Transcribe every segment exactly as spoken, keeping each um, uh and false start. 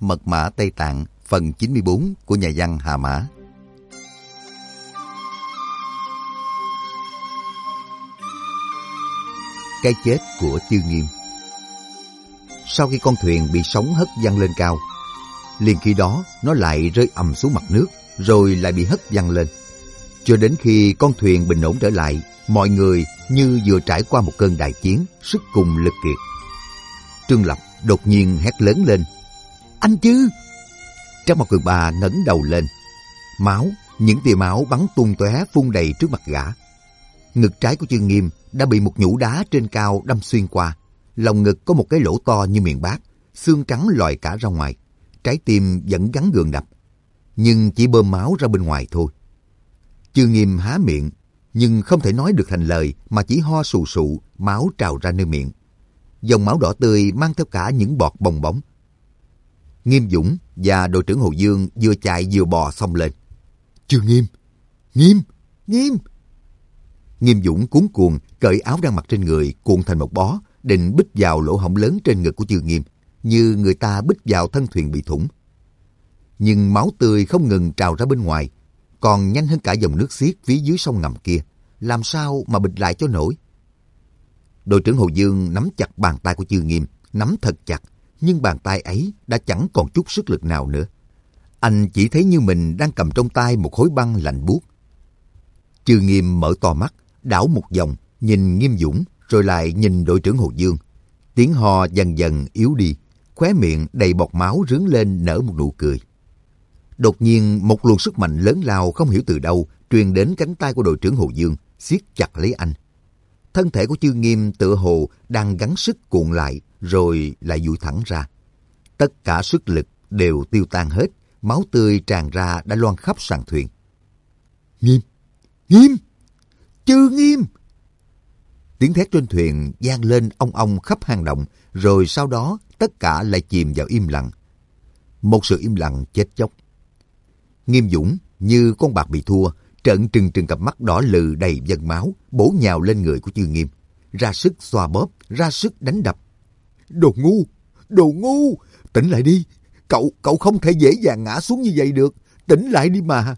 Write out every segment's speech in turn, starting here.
Mật mã Tây Tạng phần chín mươi bốn của nhà văn Hà Mã. Cái chết của Chư Nghiêm. Sau khi con thuyền bị sóng hất văng lên cao, liền khi đó nó lại rơi ầm xuống mặt nước, rồi lại bị hất văng lên. Cho đến khi con thuyền bình ổn trở lại, mọi người như vừa trải qua một cơn đại chiến, sức cùng lực kiệt. Trương Lập đột nhiên hét lớn lên: "Anh Chư!" Trang Mộc Cường Ba ngẩng đầu lên, máu, những tia máu bắn tung tóe phun đầy trước mặt gã. Ngực trái của Chư Nghiêm đã bị một nhũ đá trên cao đâm xuyên qua, lòng ngực có một cái lỗ to như miệng bát, xương trắng lòi cả ra ngoài, trái tim vẫn gắn gượng đập, nhưng chỉ bơm máu ra bên ngoài thôi. Chư Nghiêm há miệng, nhưng không thể nói được thành lời mà chỉ ho sù sụ, máu trào ra nơi miệng. Dòng máu đỏ tươi mang theo cả những bọt bong bóng. Nghiêm Dũng và đội trưởng Hồ Dương vừa chạy vừa bò xông lên. "Chư Nghiêm! Nghiêm! Nghiêm!" Nghiêm Dũng cuống cuồng cởi áo đang mặc trên người cuộn thành một bó, định bích vào lỗ hổng lớn trên ngực của Chư Nghiêm, như người ta bích vào thân thuyền bị thủng. Nhưng máu tươi không ngừng trào ra bên ngoài, còn nhanh hơn cả dòng nước xiết phía dưới sông ngầm kia, làm sao mà bịch lại cho nổi. Đội trưởng Hồ Dương nắm chặt bàn tay của Chư Nghiêm, nắm thật chặt, nhưng bàn tay ấy đã chẳng còn chút sức lực nào nữa. Anh chỉ thấy như mình đang cầm trong tay một khối băng lạnh buốt. Chư Nghiêm mở to mắt, đảo một vòng, nhìn Nghiêm Dũng, rồi lại nhìn đội trưởng Hồ Dương. Tiếng ho dần dần yếu đi, khóe miệng đầy bọt máu rướn lên nở một nụ cười. Đột nhiên một luồng sức mạnh lớn lao không hiểu từ đâu truyền đến cánh tay của đội trưởng Hồ Dương, siết chặt lấy anh. Thân thể của Chư Nghiêm tựa hồ đang gắng sức cuộn lại, rồi lại duỗi thẳng ra. Tất cả sức lực đều tiêu tan hết, máu tươi tràn ra đã loang khắp sàn thuyền. "Nghiêm! Nghiêm! Chư Nghiêm!" Tiếng thét trên thuyền vang lên ong ong khắp hang động, rồi sau đó tất cả lại chìm vào im lặng. Một sự im lặng chết chóc. Nghiêm Dũng như con bạc bị thua, trợn trừng trừng cặp mắt đỏ lừ đầy vân máu, bổ nhào lên người của Chư Nghiêm, ra sức xoa bóp, ra sức đánh đập. "Đồ ngu! Đồ ngu! Tỉnh lại đi! Cậu, cậu không thể dễ dàng ngã xuống như vậy được! Tỉnh lại đi mà!"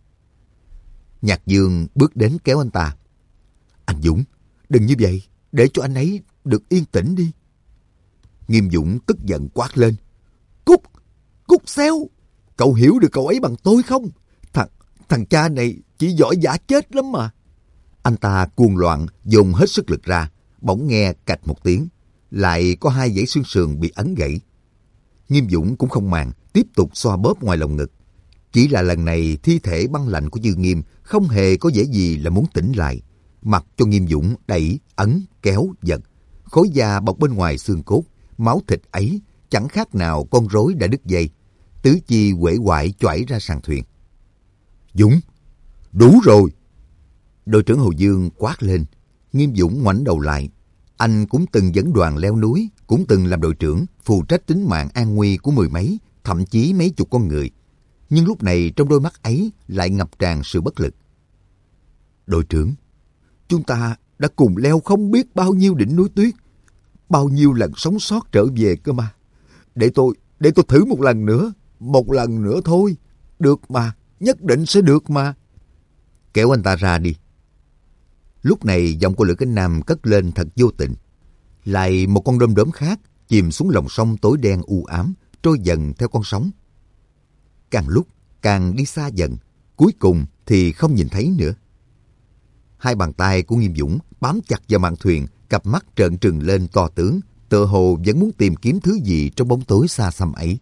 Nhạc Dương bước đến kéo anh ta. "Anh Dũng, đừng như vậy, để cho anh ấy được yên tĩnh đi." Nghiêm Dũng tức giận quát lên: "Cút! Cút xéo! Cậu hiểu được cậu ấy bằng tôi không? Thằng, thằng cha này chỉ giỏi giả chết lắm mà." Anh ta cuồng loạn dồn hết sức lực ra, bỗng nghe cạch một tiếng, lại có hai dãy xương sườn bị ấn gãy. Nghiêm Dũng cũng không màng, tiếp tục xoa bóp ngoài lồng ngực. Chỉ là lần này thi thể băng lạnh của Chư Nghiêm không hề có vẻ gì là muốn tỉnh lại, mặc cho Nghiêm Dũng đẩy, ấn, kéo, giật. Khối da bọc bên ngoài xương cốt, máu thịt ấy chẳng khác nào con rối đã đứt dây, tứ chi uể oải choảy ra sàn thuyền. "Dũng, đủ rồi!" Đội trưởng Hồ Dương quát lên. Nghiêm Dũng ngoảnh đầu lại. Anh cũng từng dẫn đoàn leo núi, cũng từng làm đội trưởng, phụ trách tính mạng an nguy của mười mấy, thậm chí mấy chục con người. Nhưng lúc này trong đôi mắt ấy lại ngập tràn sự bất lực. "Đội trưởng, chúng ta đã cùng leo không biết bao nhiêu đỉnh núi tuyết, bao nhiêu lần sống sót trở về cơ mà. Để tôi, để tôi thử một lần nữa, một lần nữa thôi. Được mà, nhất định sẽ được mà." "Kéo anh ta ra đi." Lúc này giọng của Lữ Cánh Nam cất lên thật vô tình. Lại một con đom đóm khác chìm xuống lòng sông tối đen u ám, trôi dần theo con sóng. Càng lúc càng đi xa dần, cuối cùng thì không nhìn thấy nữa. Hai bàn tay của Nghiêm Dũng bám chặt vào mạn thuyền, cặp mắt trợn trừng lên to tướng, tựa hồ vẫn muốn tìm kiếm thứ gì trong bóng tối xa xăm ấy.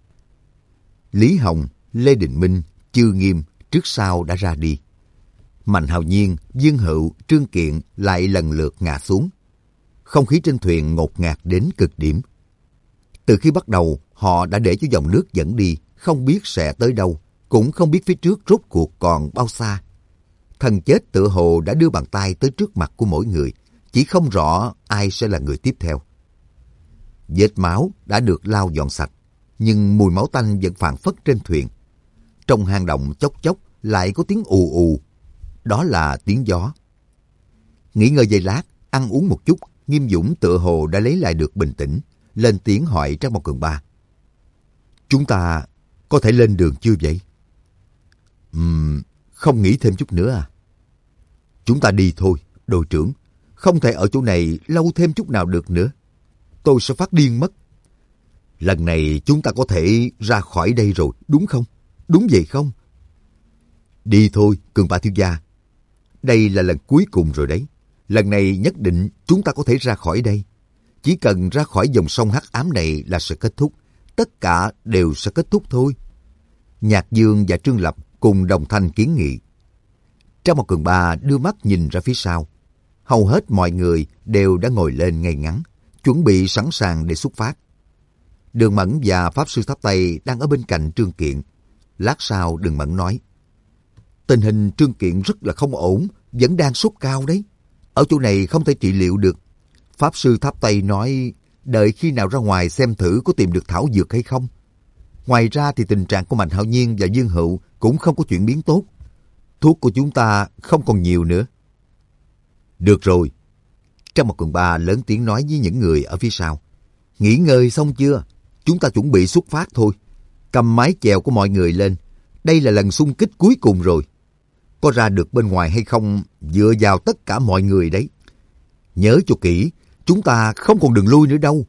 Lý Hồng, Lê Đình Minh, Chư Nghiêm trước sau đã ra đi. Mạnh Hào Nhiên, Dương Hựu, Trương Kiện lại lần lượt ngã xuống. Không khí trên thuyền ngột ngạt đến cực điểm. Từ khi bắt đầu, họ đã để cho dòng nước dẫn đi, không biết sẽ tới đâu, cũng không biết phía trước rốt cuộc còn bao xa. Thần chết tựa hồ đã đưa bàn tay tới trước mặt của mỗi người, chỉ không rõ ai sẽ là người tiếp theo. Vết máu đã được lau dọn sạch, nhưng mùi máu tanh vẫn phảng phất trên thuyền. Trong hang động chốc chốc lại có tiếng ù ù, đó là tiếng gió. Nghỉ ngơi giây lát, ăn uống một chút, Nghiêm Dũng tựa hồ đã lấy lại được bình tĩnh, lên tiếng hỏi Trác Mộc Cường Ba. chúng ta có thể lên đường chưa vậy? Ừm, không nghĩ thêm chút nữa à? Chúng ta đi thôi, đội trưởng. Không thể ở chỗ này lâu thêm chút nào được nữa. Tôi sẽ phát điên mất. Lần này chúng ta có thể ra khỏi đây rồi, đúng không? Đúng vậy không? Đi thôi, Cường Ba thiếu gia. Đây là lần cuối cùng rồi đấy. Lần này nhất định chúng ta có thể ra khỏi đây. Chỉ cần ra khỏi dòng sông hắc ám này là sẽ kết thúc. Tất cả đều sẽ kết thúc thôi. Nhạc Dương và Trương Lập cùng đồng thanh kiến nghị. Trang Một Cường Ba đưa mắt nhìn ra phía sau. Hầu hết mọi người đều đã ngồi lên ngay ngắn, chuẩn bị sẵn sàng để xuất phát. Đường Mẫn và Pháp Sư Tháp Tây đang ở bên cạnh Trương Kiện. Lát sau Đường Mẫn nói, tình hình Trương Kiện rất là không ổn, vẫn đang sốt cao đấy. Ở chỗ này không thể trị liệu được. Pháp Sư Tháp Tây nói, đợi khi nào ra ngoài xem thử có tìm được thảo dược hay không. Ngoài ra thì tình trạng của Mạnh Hạo Nhiên và Dương Hữu cũng không có chuyển biến tốt. Thuốc của chúng ta không còn nhiều nữa. Được rồi. Trang Một Cường Ba lớn tiếng nói với những người ở phía sau. Nghỉ ngơi xong chưa? Chúng ta chuẩn bị xuất phát thôi. Cầm mái chèo của mọi người lên. Đây là lần xung kích cuối cùng rồi. Có ra được bên ngoài hay không dựa vào tất cả mọi người đấy. Nhớ cho kỹ, chúng ta không còn đường lui nữa đâu.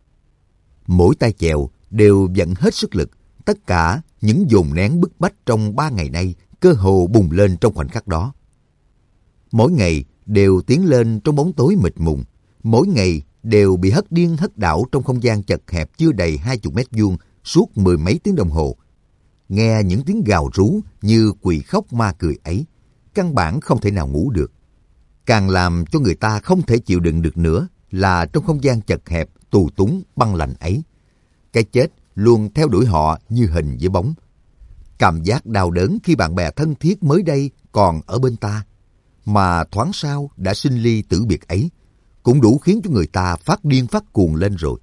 Mỗi tay chèo đều vận hết sức lực. Tất cả những dồn nén bức bách trong ba ngày nay cơ hồ bùng lên trong khoảnh khắc đó. Mỗi ngày đều tiến lên trong bóng tối mịt mùng. Mỗi ngày đều bị hất điên hất đảo trong không gian chật hẹp chưa đầy hai chục mét vuông suốt mười mấy tiếng đồng hồ. Nghe những tiếng gào rú như quỷ khóc ma cười ấy, căn bản không thể nào ngủ được. Càng làm cho người ta không thể chịu đựng được nữa là trong không gian chật hẹp, tù túng, băng lạnh ấy. Cái chết luôn theo đuổi họ như hình với bóng. Cảm giác đau đớn khi bạn bè thân thiết mới đây còn ở bên ta, mà thoáng sau đã sinh ly tử biệt ấy, cũng đủ khiến cho người ta phát điên phát cuồng lên rồi.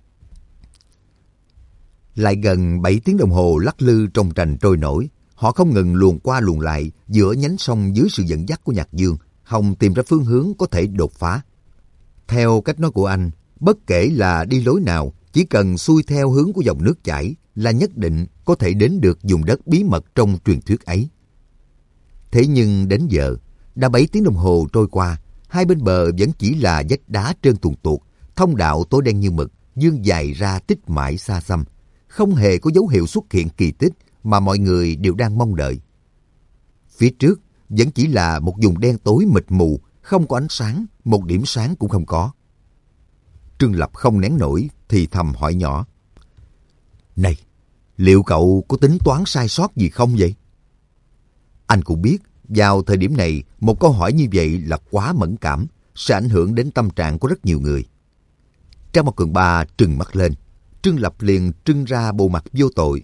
Lại gần bảy tiếng đồng hồ lắc lư trong tranh trôi nổi, họ không ngừng luồn qua luồn lại giữa nhánh sông dưới sự dẫn dắt của Nhạc Dương, hòng tìm ra phương hướng có thể đột phá. Theo cách nói của anh, bất kể là đi lối nào, chỉ cần xuôi theo hướng của dòng nước chảy là nhất định có thể đến được vùng đất bí mật trong truyền thuyết ấy. Thế nhưng đến giờ, đã bảy tiếng đồng hồ trôi qua, hai bên bờ vẫn chỉ là vách đá trơn tuồn tuột, thông đạo tối đen như mực, dương dài ra tích mãi xa xăm, không hề có dấu hiệu xuất hiện kỳ tích mà mọi người đều đang mong đợi. Phía trước vẫn chỉ là một vùng đen tối mịt mù, không có ánh sáng, một điểm sáng cũng không có. Trương Lập không nén nổi thì thầm hỏi nhỏ, này, liệu cậu có tính toán sai sót gì không vậy? Anh cũng biết, vào thời điểm này, một câu hỏi như vậy là quá mẫn cảm, sẽ ảnh hưởng đến tâm trạng của rất nhiều người. Trang Một Cường Ba trừng mắt lên, Trương Lập liền trưng ra bộ mặt vô tội.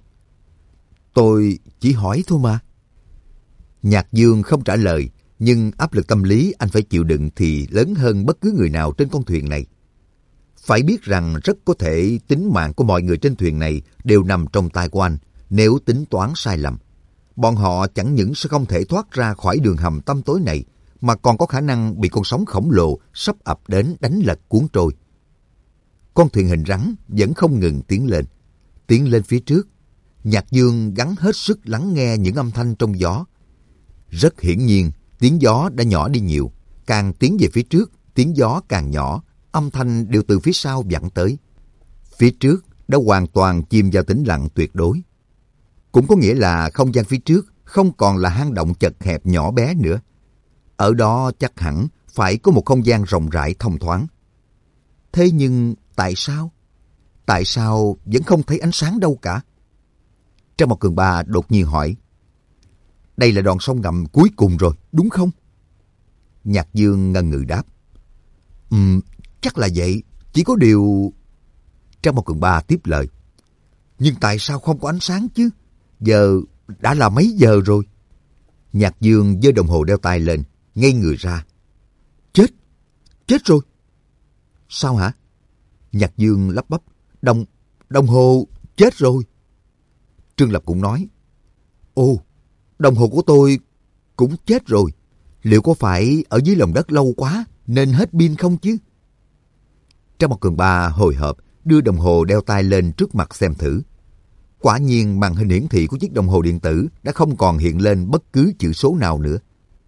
Tôi chỉ hỏi thôi mà. Nhạc Dương không trả lời, nhưng áp lực tâm lý anh phải chịu đựng thì lớn hơn bất cứ người nào trên con thuyền này. Phải biết rằng rất có thể tính mạng của mọi người trên thuyền này đều nằm trong tay của anh. Nếu tính toán sai lầm, bọn họ chẳng những sẽ không thể thoát ra khỏi đường hầm tăm tối này, mà còn có khả năng bị con sóng khổng lồ sắp ập đến đánh lật cuốn trôi. Con thuyền hình rắn vẫn không ngừng tiến lên. Tiến lên phía trước, Nhạc Dương gắng hết sức lắng nghe những âm thanh trong gió. Rất hiển nhiên, tiếng gió đã nhỏ đi nhiều. Càng tiến về phía trước, tiếng gió càng nhỏ, âm thanh đều từ phía sau vẳng tới. Phía trước đã hoàn toàn chìm vào tĩnh lặng tuyệt đối. Cũng có nghĩa là không gian phía trước không còn là hang động chật hẹp nhỏ bé nữa. Ở đó chắc hẳn phải có một không gian rộng rãi thông thoáng. Thế nhưng tại sao? Tại sao vẫn không thấy ánh sáng đâu cả? Trang Một Cường Ba đột nhiên hỏi. Đây là đoạn sông ngầm cuối cùng rồi, đúng không? Nhạc Dương ngần ngừ đáp. Ừm, chắc là vậy, chỉ có điều... Trang Một Cường Ba tiếp lời. Nhưng tại sao không có ánh sáng chứ? Giờ đã là mấy giờ rồi? Nhạc Dương giơ đồng hồ đeo tay lên, ngây người ra. Chết! Chết rồi! Sao hả? Nhạc Dương lắp bắp. Đồng, đồng hồ chết rồi. Trương Lập cũng nói. Ồ, đồng hồ của tôi cũng chết rồi. Liệu có phải ở dưới lòng đất lâu quá nên hết pin không chứ? Trang Một Cường Ba hồi hộp đưa đồng hồ đeo tay lên trước mặt xem thử. Quả nhiên màn hình hiển thị của chiếc đồng hồ điện tử đã không còn hiện lên bất cứ chữ số nào nữa.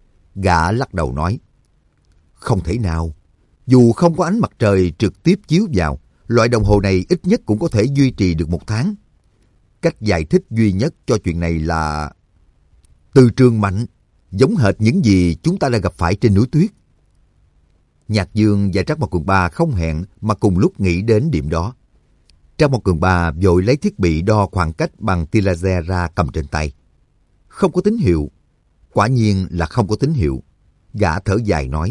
Gã lắc đầu nói, không thể nào. Dù không có ánh mặt trời trực tiếp chiếu vào, loại đồng hồ này ít nhất cũng có thể duy trì được một tháng. Cách giải thích duy nhất cho chuyện này là từ trường mạnh, giống hệt những gì chúng ta đã gặp phải trên núi tuyết. Nhạc Dương và Trác Mộc Cường Ba không hẹn mà cùng lúc nghĩ đến điểm đó. Trác Mộc Cường Ba vội lấy thiết bị đo khoảng cách bằng tia laser ra cầm trên tay. Không có tín hiệu. Quả nhiên là không có tín hiệu. Gã thở dài nói,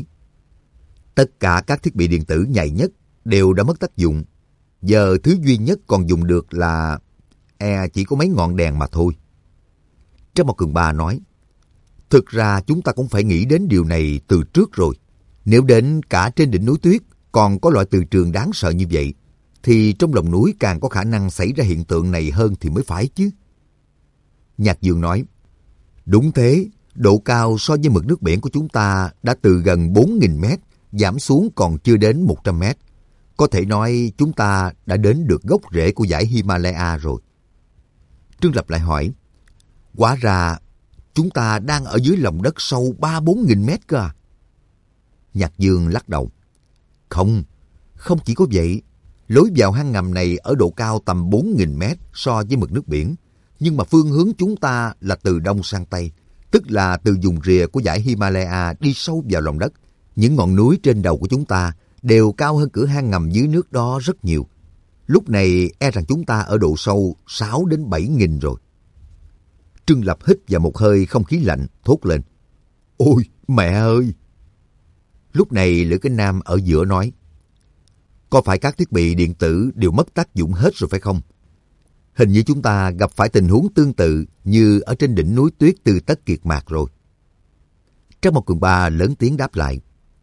tất cả các thiết bị điện tử nhạy nhất đều đã mất tác dụng. Giờ thứ duy nhất còn dùng được là e chỉ có mấy ngọn đèn mà thôi. Trác Mộc Cường Ba nói, thực ra chúng ta cũng phải nghĩ đến điều này từ trước rồi. Nếu đến cả trên đỉnh núi tuyết còn có loại từ trường đáng sợ như vậy, thì trong lòng núi càng có khả năng xảy ra hiện tượng này hơn thì mới phải chứ. Nhạc Dương nói, đúng thế, độ cao so với mực nước biển của chúng ta đã từ gần bốn nghìn mét giảm xuống còn chưa đến một trăm mét. Có thể nói chúng ta đã đến được gốc rễ của dãy Himalaya rồi. Trương Lập lại hỏi, hóa ra chúng ta đang ở dưới lòng đất sâu ba bốn nghìn mét cơ à? Nhạc Dương lắc đầu. Không, không chỉ có vậy. Lối vào hang ngầm này ở độ cao tầm bốn nghìn mét so với mực nước biển. Nhưng mà phương hướng chúng ta là từ đông sang tây, tức là từ vùng rìa của dãy Himalaya đi sâu vào lòng đất. Những ngọn núi trên đầu của chúng ta đều cao hơn cửa hang ngầm dưới nước đó rất nhiều. Lúc này e rằng chúng ta ở độ sâu sáu đến bảy nghìn rồi. Trương Lập hít vào một hơi không khí lạnh, thốt lên. Ôi, mẹ ơi! Lúc này Lữ Kinh Nam ở giữa nói, có phải các thiết bị điện tử đều mất tác dụng hết rồi phải không? Hình như chúng ta gặp phải tình huống tương tự như ở trên đỉnh núi tuyết Từ Tất Kiệt Mạc rồi. Trác Mộc Cường Ba lớn tiếng đáp lại.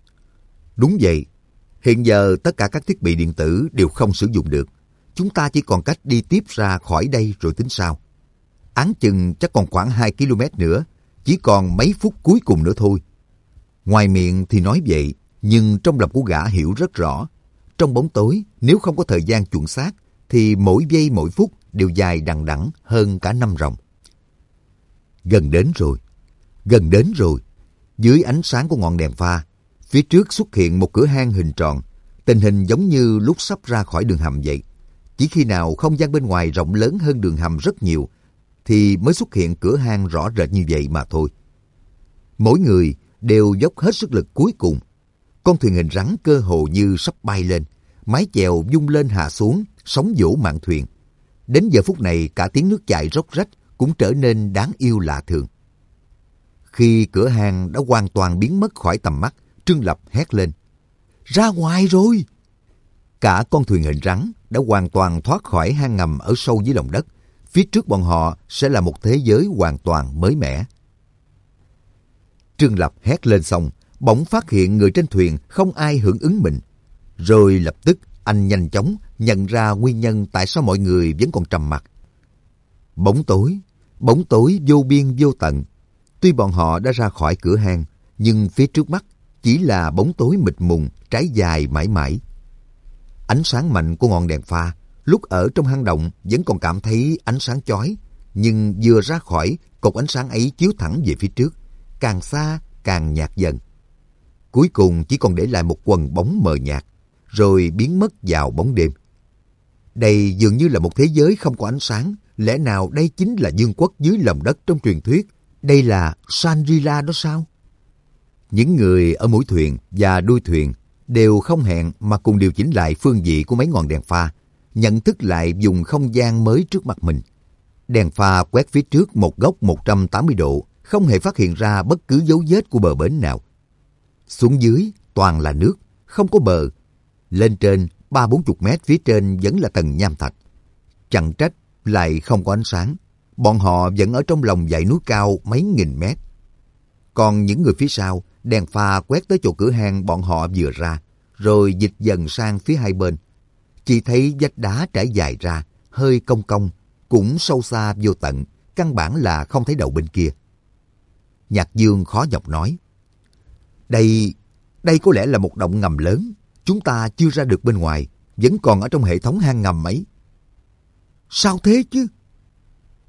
Đúng vậy, hiện giờ tất cả các thiết bị điện tử đều không sử dụng được. Chúng ta chỉ còn cách đi tiếp ra khỏi đây rồi tính sao. Áng chừng chắc còn khoảng hai ki lô mét nữa, chỉ còn mấy phút cuối cùng nữa thôi. Ngoài miệng thì nói vậy, nhưng trong lòng của gã hiểu rất rõ. Trong bóng tối, nếu không có thời gian chuẩn xác, thì mỗi giây mỗi phút đều dài đằng đẵng hơn cả năm ròng. Gần đến rồi, gần đến rồi. Dưới ánh sáng của ngọn đèn pha, phía trước xuất hiện một cửa hang hình tròn. Tình hình giống như lúc sắp ra khỏi đường hầm vậy. Chỉ khi nào không gian bên ngoài rộng lớn hơn đường hầm rất nhiều, thì mới xuất hiện cửa hang rõ rệt như vậy mà thôi. Mỗi người đều dốc hết sức lực cuối cùng. Con thuyền hình rắn cơ hồ như sắp bay lên, mái chèo vung lên hạ xuống, sóng vỗ mạn thuyền. Đến giờ phút này cả tiếng nước chảy róc rách cũng trở nên đáng yêu lạ thường. Khi cửa hang đã hoàn toàn biến mất khỏi tầm mắt, Trương Lập hét lên. Ra ngoài rồi! Cả con thuyền hình rắn đã hoàn toàn thoát khỏi hang ngầm ở sâu dưới lòng đất. Phía trước bọn họ sẽ là một thế giới hoàn toàn mới mẻ. Trương Lập hét lên xong, bỗng phát hiện người trên thuyền không ai hưởng ứng mình. Rồi lập tức anh nhanh chóng nhận ra nguyên nhân tại sao mọi người vẫn còn trầm mặc. Bóng tối, bóng tối vô biên vô tận. Tuy bọn họ đã ra khỏi cửa hang, nhưng phía trước mắt chỉ là bóng tối mịt mùng, trải dài mãi mãi. Ánh sáng mạnh của ngọn đèn pha, lúc ở trong hang động vẫn còn cảm thấy ánh sáng chói, nhưng vừa ra khỏi, cột ánh sáng ấy chiếu thẳng về phía trước, càng xa càng nhạt dần. Cuối cùng chỉ còn để lại một quầng bóng mờ nhạt, rồi biến mất vào bóng đêm. Đây dường như là một thế giới không có ánh sáng. Lẽ nào đây chính là vương quốc dưới lòng đất trong truyền thuyết? Đây là Shangri-La đó sao? Những người ở mũi thuyền và đuôi thuyền đều không hẹn mà cùng điều chỉnh lại phương vị của mấy ngọn đèn pha, nhận thức lại vùng không gian mới trước mặt mình. Đèn pha quét phía trước một góc một trăm tám mươi độ, không hề phát hiện ra bất cứ dấu vết của bờ bến nào. Xuống dưới toàn là nước, không có bờ. Lên trên ba bốn chục mét phía trên vẫn là tầng nham thạch. Chẳng trách lại không có ánh sáng. Bọn họ vẫn ở trong lòng dãy núi cao mấy nghìn mét. Còn những người phía sau, đèn pha quét tới chỗ cửa hang bọn họ vừa ra, rồi dịch dần sang phía hai bên. Chỉ thấy vách đá trải dài ra, hơi cong cong, cũng sâu xa vô tận, căn bản là không thấy đầu bên kia. Nhạc Dương khó nhọc nói, Đây, đây có lẽ là một động ngầm lớn, chúng ta chưa ra được bên ngoài, vẫn còn ở trong hệ thống hang ngầm ấy. Sao thế chứ?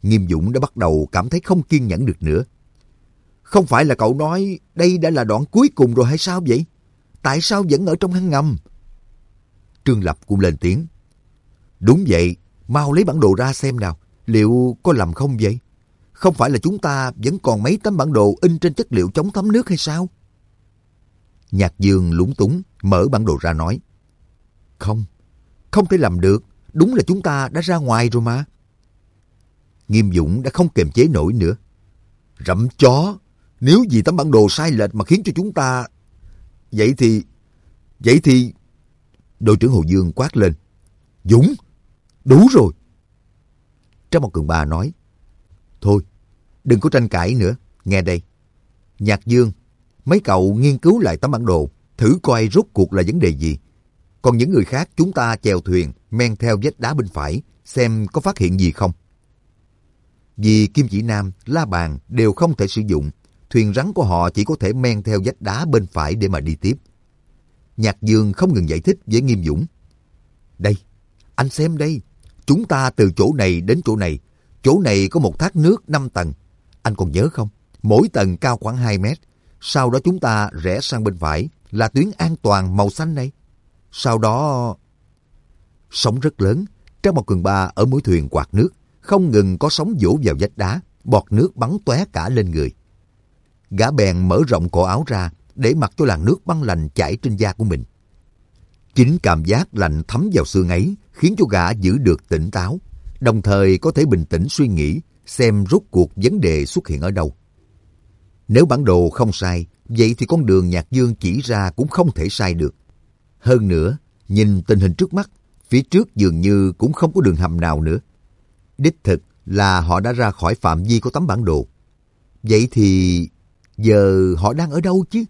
Nghiêm Dũng đã bắt đầu cảm thấy không kiên nhẫn được nữa. Không phải là cậu nói đây đã là đoạn cuối cùng rồi hay sao vậy? Tại sao vẫn ở trong hang ngầm? Trương Lập cũng lên tiếng. Đúng vậy, mau lấy bản đồ ra xem nào, liệu có lầm không vậy? Không phải là chúng ta vẫn còn mấy tấm bản đồ in trên chất liệu chống thấm nước hay sao? Nhạc Dương lúng túng mở bản đồ ra nói. Không, không thể làm được, đúng là chúng ta đã ra ngoài rồi mà. Nghiêm Dũng đã không kiềm chế nổi nữa. Rậm chó, nếu vì tấm bản đồ sai lệch mà khiến cho chúng ta... Vậy thì... Vậy thì... Đội trưởng Hồ Dương quát lên. Dũng, đủ rồi. Trang Một Cường Ba nói. Thôi, đừng có tranh cãi nữa, nghe đây. Nhạc Dương, mấy cậu nghiên cứu lại tấm bản đồ, thử coi rốt cuộc là vấn đề gì. Còn những người khác chúng ta chèo thuyền, men theo vách đá bên phải, xem có phát hiện gì không. Vì Kim Chỉ Nam, La Bàn đều không thể sử dụng, thuyền rắn của họ chỉ có thể men theo vách đá bên phải để mà đi tiếp. Nhạc Dương không ngừng giải thích với Nghiêm Dũng. Đây, anh xem đây, chúng ta từ chỗ này đến chỗ này, chỗ này có một thác nước năm tầng. Anh còn nhớ không? Mỗi tầng cao khoảng hai mét. Sau đó chúng ta rẽ sang bên phải là tuyến an toàn màu xanh này. Sau đó... Sóng rất lớn, Trang Một Cường Ba ở mũi thuyền quạt nước, không ngừng có sóng vỗ vào vách đá, bọt nước bắn tóe cả lên người. Gã bèn mở rộng cổ áo ra để mặc cho làn nước băng lạnh chảy trên da của mình. Chính cảm giác lạnh thấm vào xương ấy khiến cho gã giữ được tỉnh táo, đồng thời có thể bình tĩnh suy nghĩ xem rốt cuộc vấn đề xuất hiện ở đâu. Nếu bản đồ không sai, vậy thì con đường Nhạc Dương chỉ ra cũng không thể sai được. Hơn nữa, nhìn tình hình trước mắt, phía trước dường như cũng không có đường hầm nào nữa. Đích thực là họ đã ra khỏi phạm vi của tấm bản đồ. Vậy thì giờ họ đang ở đâu chứ?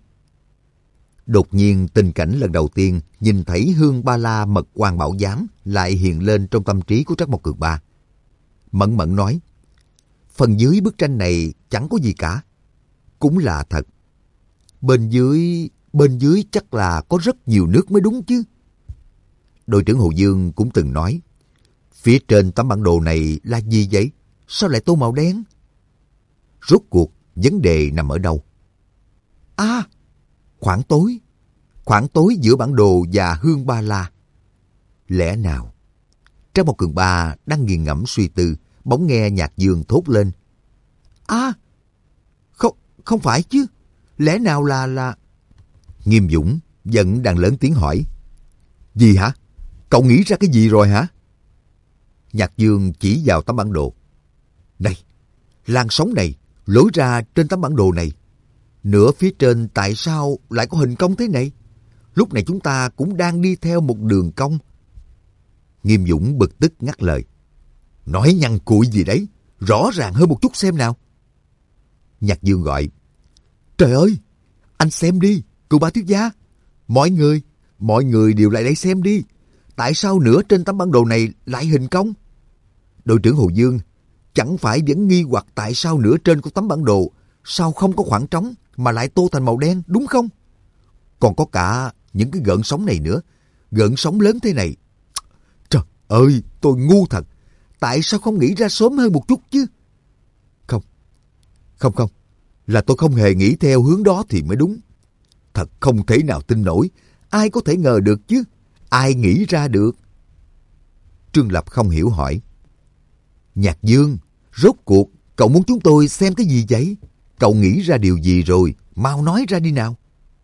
Đột nhiên tình cảnh lần đầu tiên nhìn thấy hương ba la mật quan bảo giám lại hiện lên trong tâm trí của Trắc Mộc Cường Ba. Mẫn Mẫn nói, phần dưới bức tranh này chẳng có gì cả. Cũng là thật. Bên dưới, bên dưới chắc là có rất nhiều nước mới đúng chứ. Đội trưởng Hồ Dương cũng từng nói, phía trên tấm bản đồ này là gì vậy? Sao lại tô màu đen? Rốt cuộc vấn đề nằm ở đâu? À, khoảng tối. Khoảng tối giữa bản đồ và hương ba la. Lẽ nào? Trang Một Cường Ba đang nghiền ngẫm suy tư, bỗng nghe Nhạc Dương thốt lên. À, không, không phải chứ. Lẽ nào là là... Nghiêm Dũng vẫn đang lớn tiếng hỏi. Gì hả? Cậu nghĩ ra cái gì rồi hả? Nhạc Dương chỉ vào tấm bản đồ. Này, làn sóng này lối ra trên tấm bản đồ này. Nửa phía trên tại sao lại có hình cong thế này? Lúc này chúng ta cũng đang đi theo một đường cong. Nghiêm Dũng bực tức ngắt lời. Nói nhăn cụi gì đấy? Rõ ràng hơn một chút xem nào. Nhạc Dương gọi. Trời ơi, anh xem đi, Cường Ba thiếu gia. Mọi người, mọi người đều lại đây xem đi. Tại sao nửa trên tấm bản đồ này lại hình cong? Đội trưởng Hồ Dương, chẳng phải vẫn nghi hoặc tại sao nửa trên của tấm bản đồ sao không có khoảng trống mà lại tô thành màu đen, đúng không? Còn có cả những cái gợn sóng này nữa. Gợn sóng lớn thế này. Trời ơi, tôi ngu thật. Tại sao không nghĩ ra sớm hơn một chút chứ? Không, không không. Là tôi không hề nghĩ theo hướng đó thì mới đúng. Thật không thể nào tin nổi. Ai có thể ngờ được chứ? Ai nghĩ ra được? Trương Lập không hiểu hỏi. Nhạc Dương, rốt cuộc cậu muốn chúng tôi xem cái gì vậy? Cậu nghĩ ra điều gì rồi? Mau nói ra đi nào.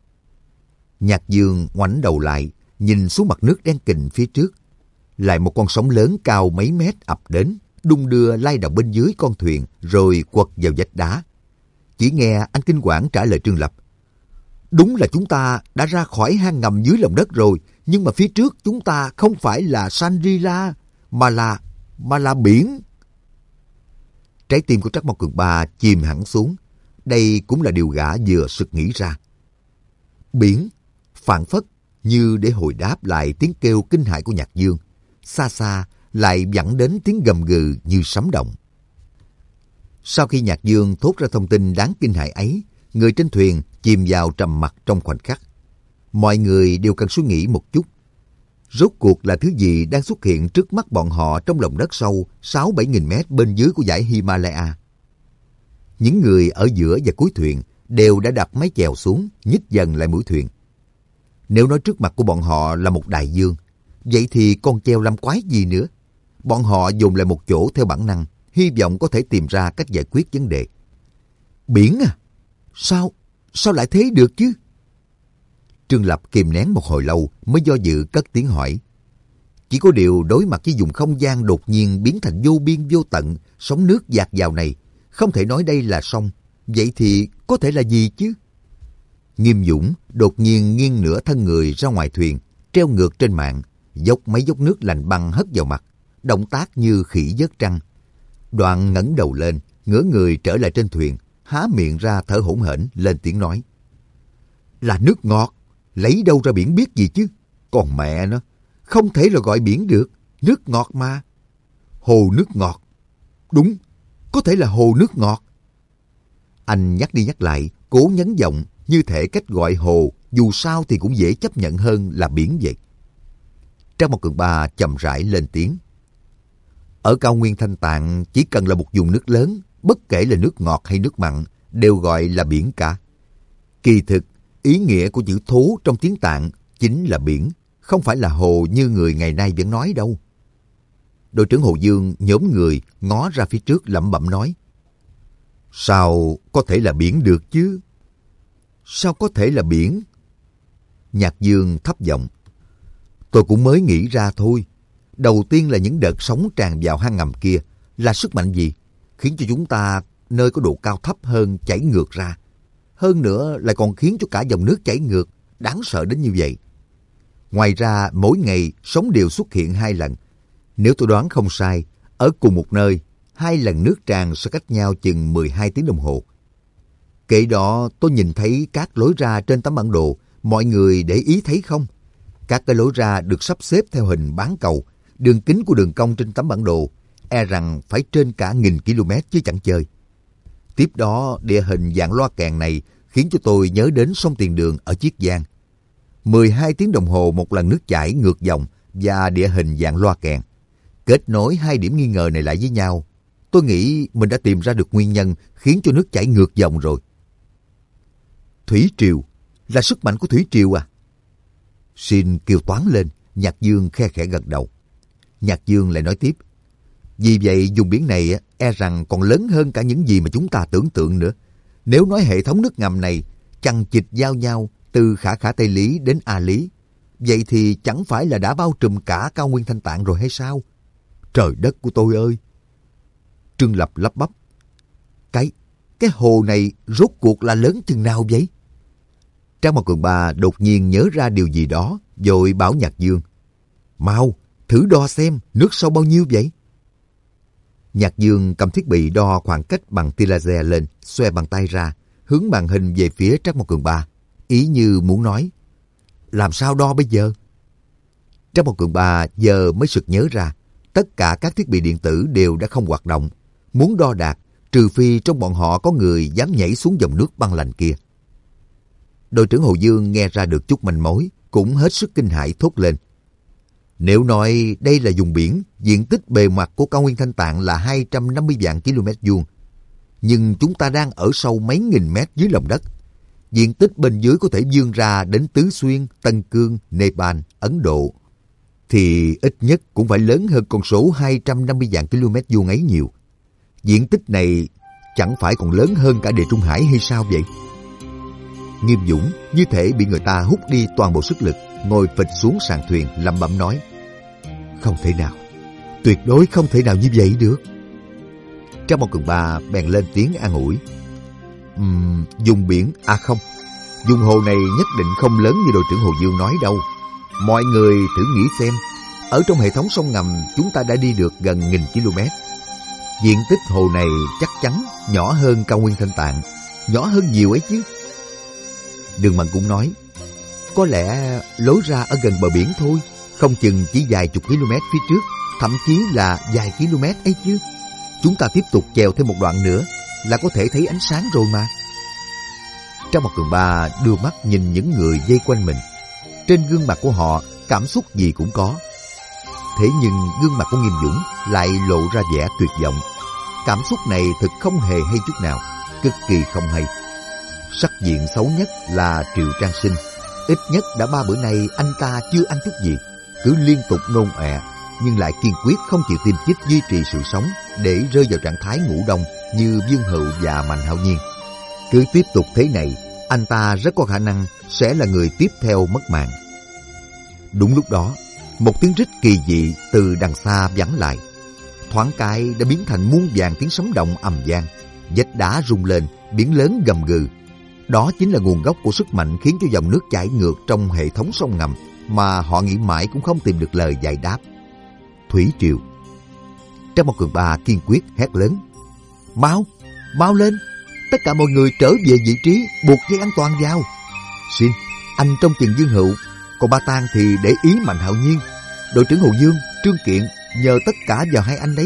Nhạc Dương ngoảnh đầu lại, nhìn xuống mặt nước đen kịt phía trước. Lại một con sóng lớn cao mấy mét ập đến, đung đưa lay động bên dưới con thuyền, rồi quật vào vách đá. Chỉ nghe anh kinh quản trả lời Trương Lập. Đúng là chúng ta đã ra khỏi hang ngầm dưới lòng đất rồi, nhưng mà phía trước chúng ta không phải là Shangri-La, mà là, mà là biển. Trái tim của Trắc Mộc Cường Ba chìm hẳn xuống. Đây cũng là điều gã vừa sực nghĩ ra. Biển, phảng phất như để hồi đáp lại tiếng kêu kinh hãi của Nhạc Dương. Xa xa lại vẳng đến tiếng gầm gừ như sấm động. Sau khi Nhạc Dương thốt ra thông tin đáng kinh hãi ấy, người trên thuyền chìm vào trầm mặc trong khoảnh khắc. Mọi người đều cần suy nghĩ một chút. Rốt cuộc là thứ gì đang xuất hiện trước mắt bọn họ trong lòng đất sâu sáu bảy nghìn mét bên dưới của dãy Himalaya? Những người ở giữa và cuối thuyền đều đã đặt mái chèo xuống, nhích dần lại mũi thuyền. Nếu nói trước mặt của bọn họ là một đại dương, vậy thì con chèo làm quái gì nữa? Bọn họ dồn lại một chỗ theo bản năng, hy vọng có thể tìm ra cách giải quyết vấn đề. Biển à? Sao? Sao lại thế được chứ? Trương Lập kìm nén một hồi lâu mới do dự cất tiếng hỏi. Chỉ có điều đối mặt với vùng không gian đột nhiên biến thành vô biên vô tận, sóng nước dạt vào này, không thể nói đây là sông, vậy thì có thể là gì chứ? Nghiêm Dũng đột nhiên nghiêng nửa thân người ra ngoài thuyền, treo ngược trên mạn, dốc mấy dốc nước lạnh băng hất vào mặt, động tác như khỉ vớt trăng. Đoạn ngẩng đầu lên, ngửa người trở lại trên thuyền, há miệng ra thở hổn hển lên tiếng nói. Là nước ngọt, lấy đâu ra biển biết gì chứ? Còn mẹ nó, không thể là gọi biển được, nước ngọt mà. Hồ nước ngọt. Đúng, có thể là hồ nước ngọt. Anh nhắc đi nhắc lại, cố nhấn giọng, như thể cách gọi hồ dù sao thì cũng dễ chấp nhận hơn là biển vậy. Trang Một Cường Ba chậm rãi lên tiếng. Ở cao nguyên Thanh Tạng chỉ cần là một vùng nước lớn, bất kể là nước ngọt hay nước mặn, đều gọi là biển cả. Kỳ thực, ý nghĩa của chữ thố trong tiếng Tạng chính là biển, không phải là hồ như người ngày nay vẫn nói đâu. Đội trưởng Hồ Dương nhổm người ngó ra phía trước lẩm bẩm nói. Sao có thể là biển được chứ? Sao có thể là biển? Nhạc Dương thấp giọng. Tôi cũng mới nghĩ ra thôi. Đầu tiên là những đợt sóng tràn vào hang ngầm kia là sức mạnh gì, khiến cho chúng ta nơi có độ cao thấp hơn chảy ngược ra. Hơn nữa lại còn khiến cho cả dòng nước chảy ngược, đáng sợ đến như vậy. Ngoài ra mỗi ngày sóng đều xuất hiện hai lần. Nếu tôi đoán không sai, ở cùng một nơi, hai lần nước tràn sẽ cách nhau chừng mười hai tiếng đồng hồ. Kể đó tôi nhìn thấy các lối ra trên tấm bản đồ, mọi người để ý thấy không? Các cái lối ra được sắp xếp theo hình bán cầu, đường kính của đường cong trên tấm bản đồ, e rằng phải trên cả nghìn km chứ chẳng chơi. Tiếp đó, địa hình dạng loa kèn này khiến cho tôi nhớ đến sông Tiền Đường ở Chiết Giang. mười hai tiếng đồng hồ một lần nước chảy ngược dòng và địa hình dạng loa kèn. Kết nối hai điểm nghi ngờ này lại với nhau, tôi nghĩ mình đã tìm ra được nguyên nhân khiến cho nước chảy ngược dòng rồi. Thủy triều, là sức mạnh của thủy triều à? Xin kêu toán lên, Nhạc Dương khe khẽ gật đầu. Nhạc Dương lại nói tiếp. Vì vậy vùng biển này e rằng còn lớn hơn cả những gì mà chúng ta tưởng tượng nữa. Nếu nói hệ thống nước ngầm này chằng chịt giao nhau từ Khả Khả Tây Lý đến A Lý, vậy thì chẳng phải là đã bao trùm cả cao nguyên Thanh Tạng rồi hay sao? Trời đất của tôi ơi! Trương Lập lắp bắp. Cái, cái hồ này rốt cuộc là lớn chừng nào vậy? Trang Một Cường Ba đột nhiên nhớ ra điều gì đó, rồi bảo Nhạc Dương. Mau, thử đo xem nước sâu bao nhiêu vậy? Nhạc Dương cầm thiết bị đo khoảng cách bằng tia laser lên, xoe bàn tay ra, hướng màn hình về phía Trang Một Cường Ba, ý như muốn nói. Làm sao đo bây giờ? Trang Một Cường Ba giờ mới sực nhớ ra, tất cả các thiết bị điện tử đều đã không hoạt động. Muốn đo đạt, trừ phi trong bọn họ có người dám nhảy xuống dòng nước băng lạnh kia. Đội trưởng Hồ Dương nghe ra được chút manh mối, cũng hết sức kinh hãi thốt lên. Nếu nói đây là vùng biển, diện tích bề mặt của cao nguyên Thanh Tạng là hai trăm năm mươi vạn km vuông, nhưng chúng ta đang ở sâu mấy nghìn mét dưới lòng đất. Diện tích bên dưới có thể vươn ra đến Tứ Xuyên, Tân Cương, Nepal, Ấn Độ, thì ít nhất cũng phải lớn hơn con số hai trăm năm mươi vạn km vuông ấy nhiều. Diện tích này chẳng phải còn lớn hơn cả Địa Trung Hải hay sao vậy? Nghiêm Dũng như thể bị người ta hút đi toàn bộ sức lực, ngồi phịch xuống sàn thuyền lẩm bẩm nói. Không thể nào, tuyệt đối không thể nào như vậy được. Trang Một Cường Ba bèn lên tiếng an ủi. Uhm, vùng biển, à không, vùng hồ này nhất định không lớn như đội trưởng Hồ Dương nói đâu. Mọi người thử nghĩ xem, ở trong hệ thống sông ngầm chúng ta đã đi được gần nghìn km. Diện tích hồ này chắc chắn nhỏ hơn cao nguyên Thanh Tạng, nhỏ hơn nhiều ấy chứ. Đường Mận cũng nói, có lẽ lối ra ở gần bờ biển thôi, không chừng chỉ vài chục km phía trước, thậm chí là vài km ấy chứ. Chúng ta tiếp tục chèo thêm một đoạn nữa là có thể thấy ánh sáng rồi mà. Trang Một Cường Ba đưa mắt nhìn những người vây quanh mình. Trên gương mặt của họ cảm xúc gì cũng có. Thế nhưng gương mặt của Nghiêm Dũng lại lộ ra vẻ tuyệt vọng. Cảm xúc này thực không hề hay chút nào, cực kỳ không hay. Sắc diện xấu nhất là Triệu Trang Sinh. Ít nhất đã ba bữa nay anh ta chưa ăn chút gì, cứ liên tục nôn ọe, nhưng lại kiên quyết không chịu tiêm chích duy trì sự sống để rơi vào trạng thái ngủ đông như Dương Hựu và Mạnh Hạo Nhiên. Cứ tiếp tục thế này, anh ta rất có khả năng sẽ là người tiếp theo mất mạng. Đúng lúc đó, một tiếng rít kỳ dị từ đằng xa vẳng lại. Thoáng cái đã biến thành muôn vàn tiếng sấm động ầm vang, vách đá rung lên, biển lớn gầm gừ. Đó chính là nguồn gốc của sức mạnh khiến cho dòng nước chảy ngược trong hệ thống sông ngầm mà họ nghĩ mãi cũng không tìm được lời giải đáp. Thủy triều. Trác Mộc Cường Ba kiên quyết hét lớn: Mau, mau lên! Tất cả mọi người trở về vị trí, buộc dây an toàn vào. Xin, anh trong chừng Dương Hựu, còn Ba Tang thì để ý Mạnh Hạo Nhiên. Đội trưởng Hồ Dương, Trương Kiện nhờ tất cả vào hai anh đấy.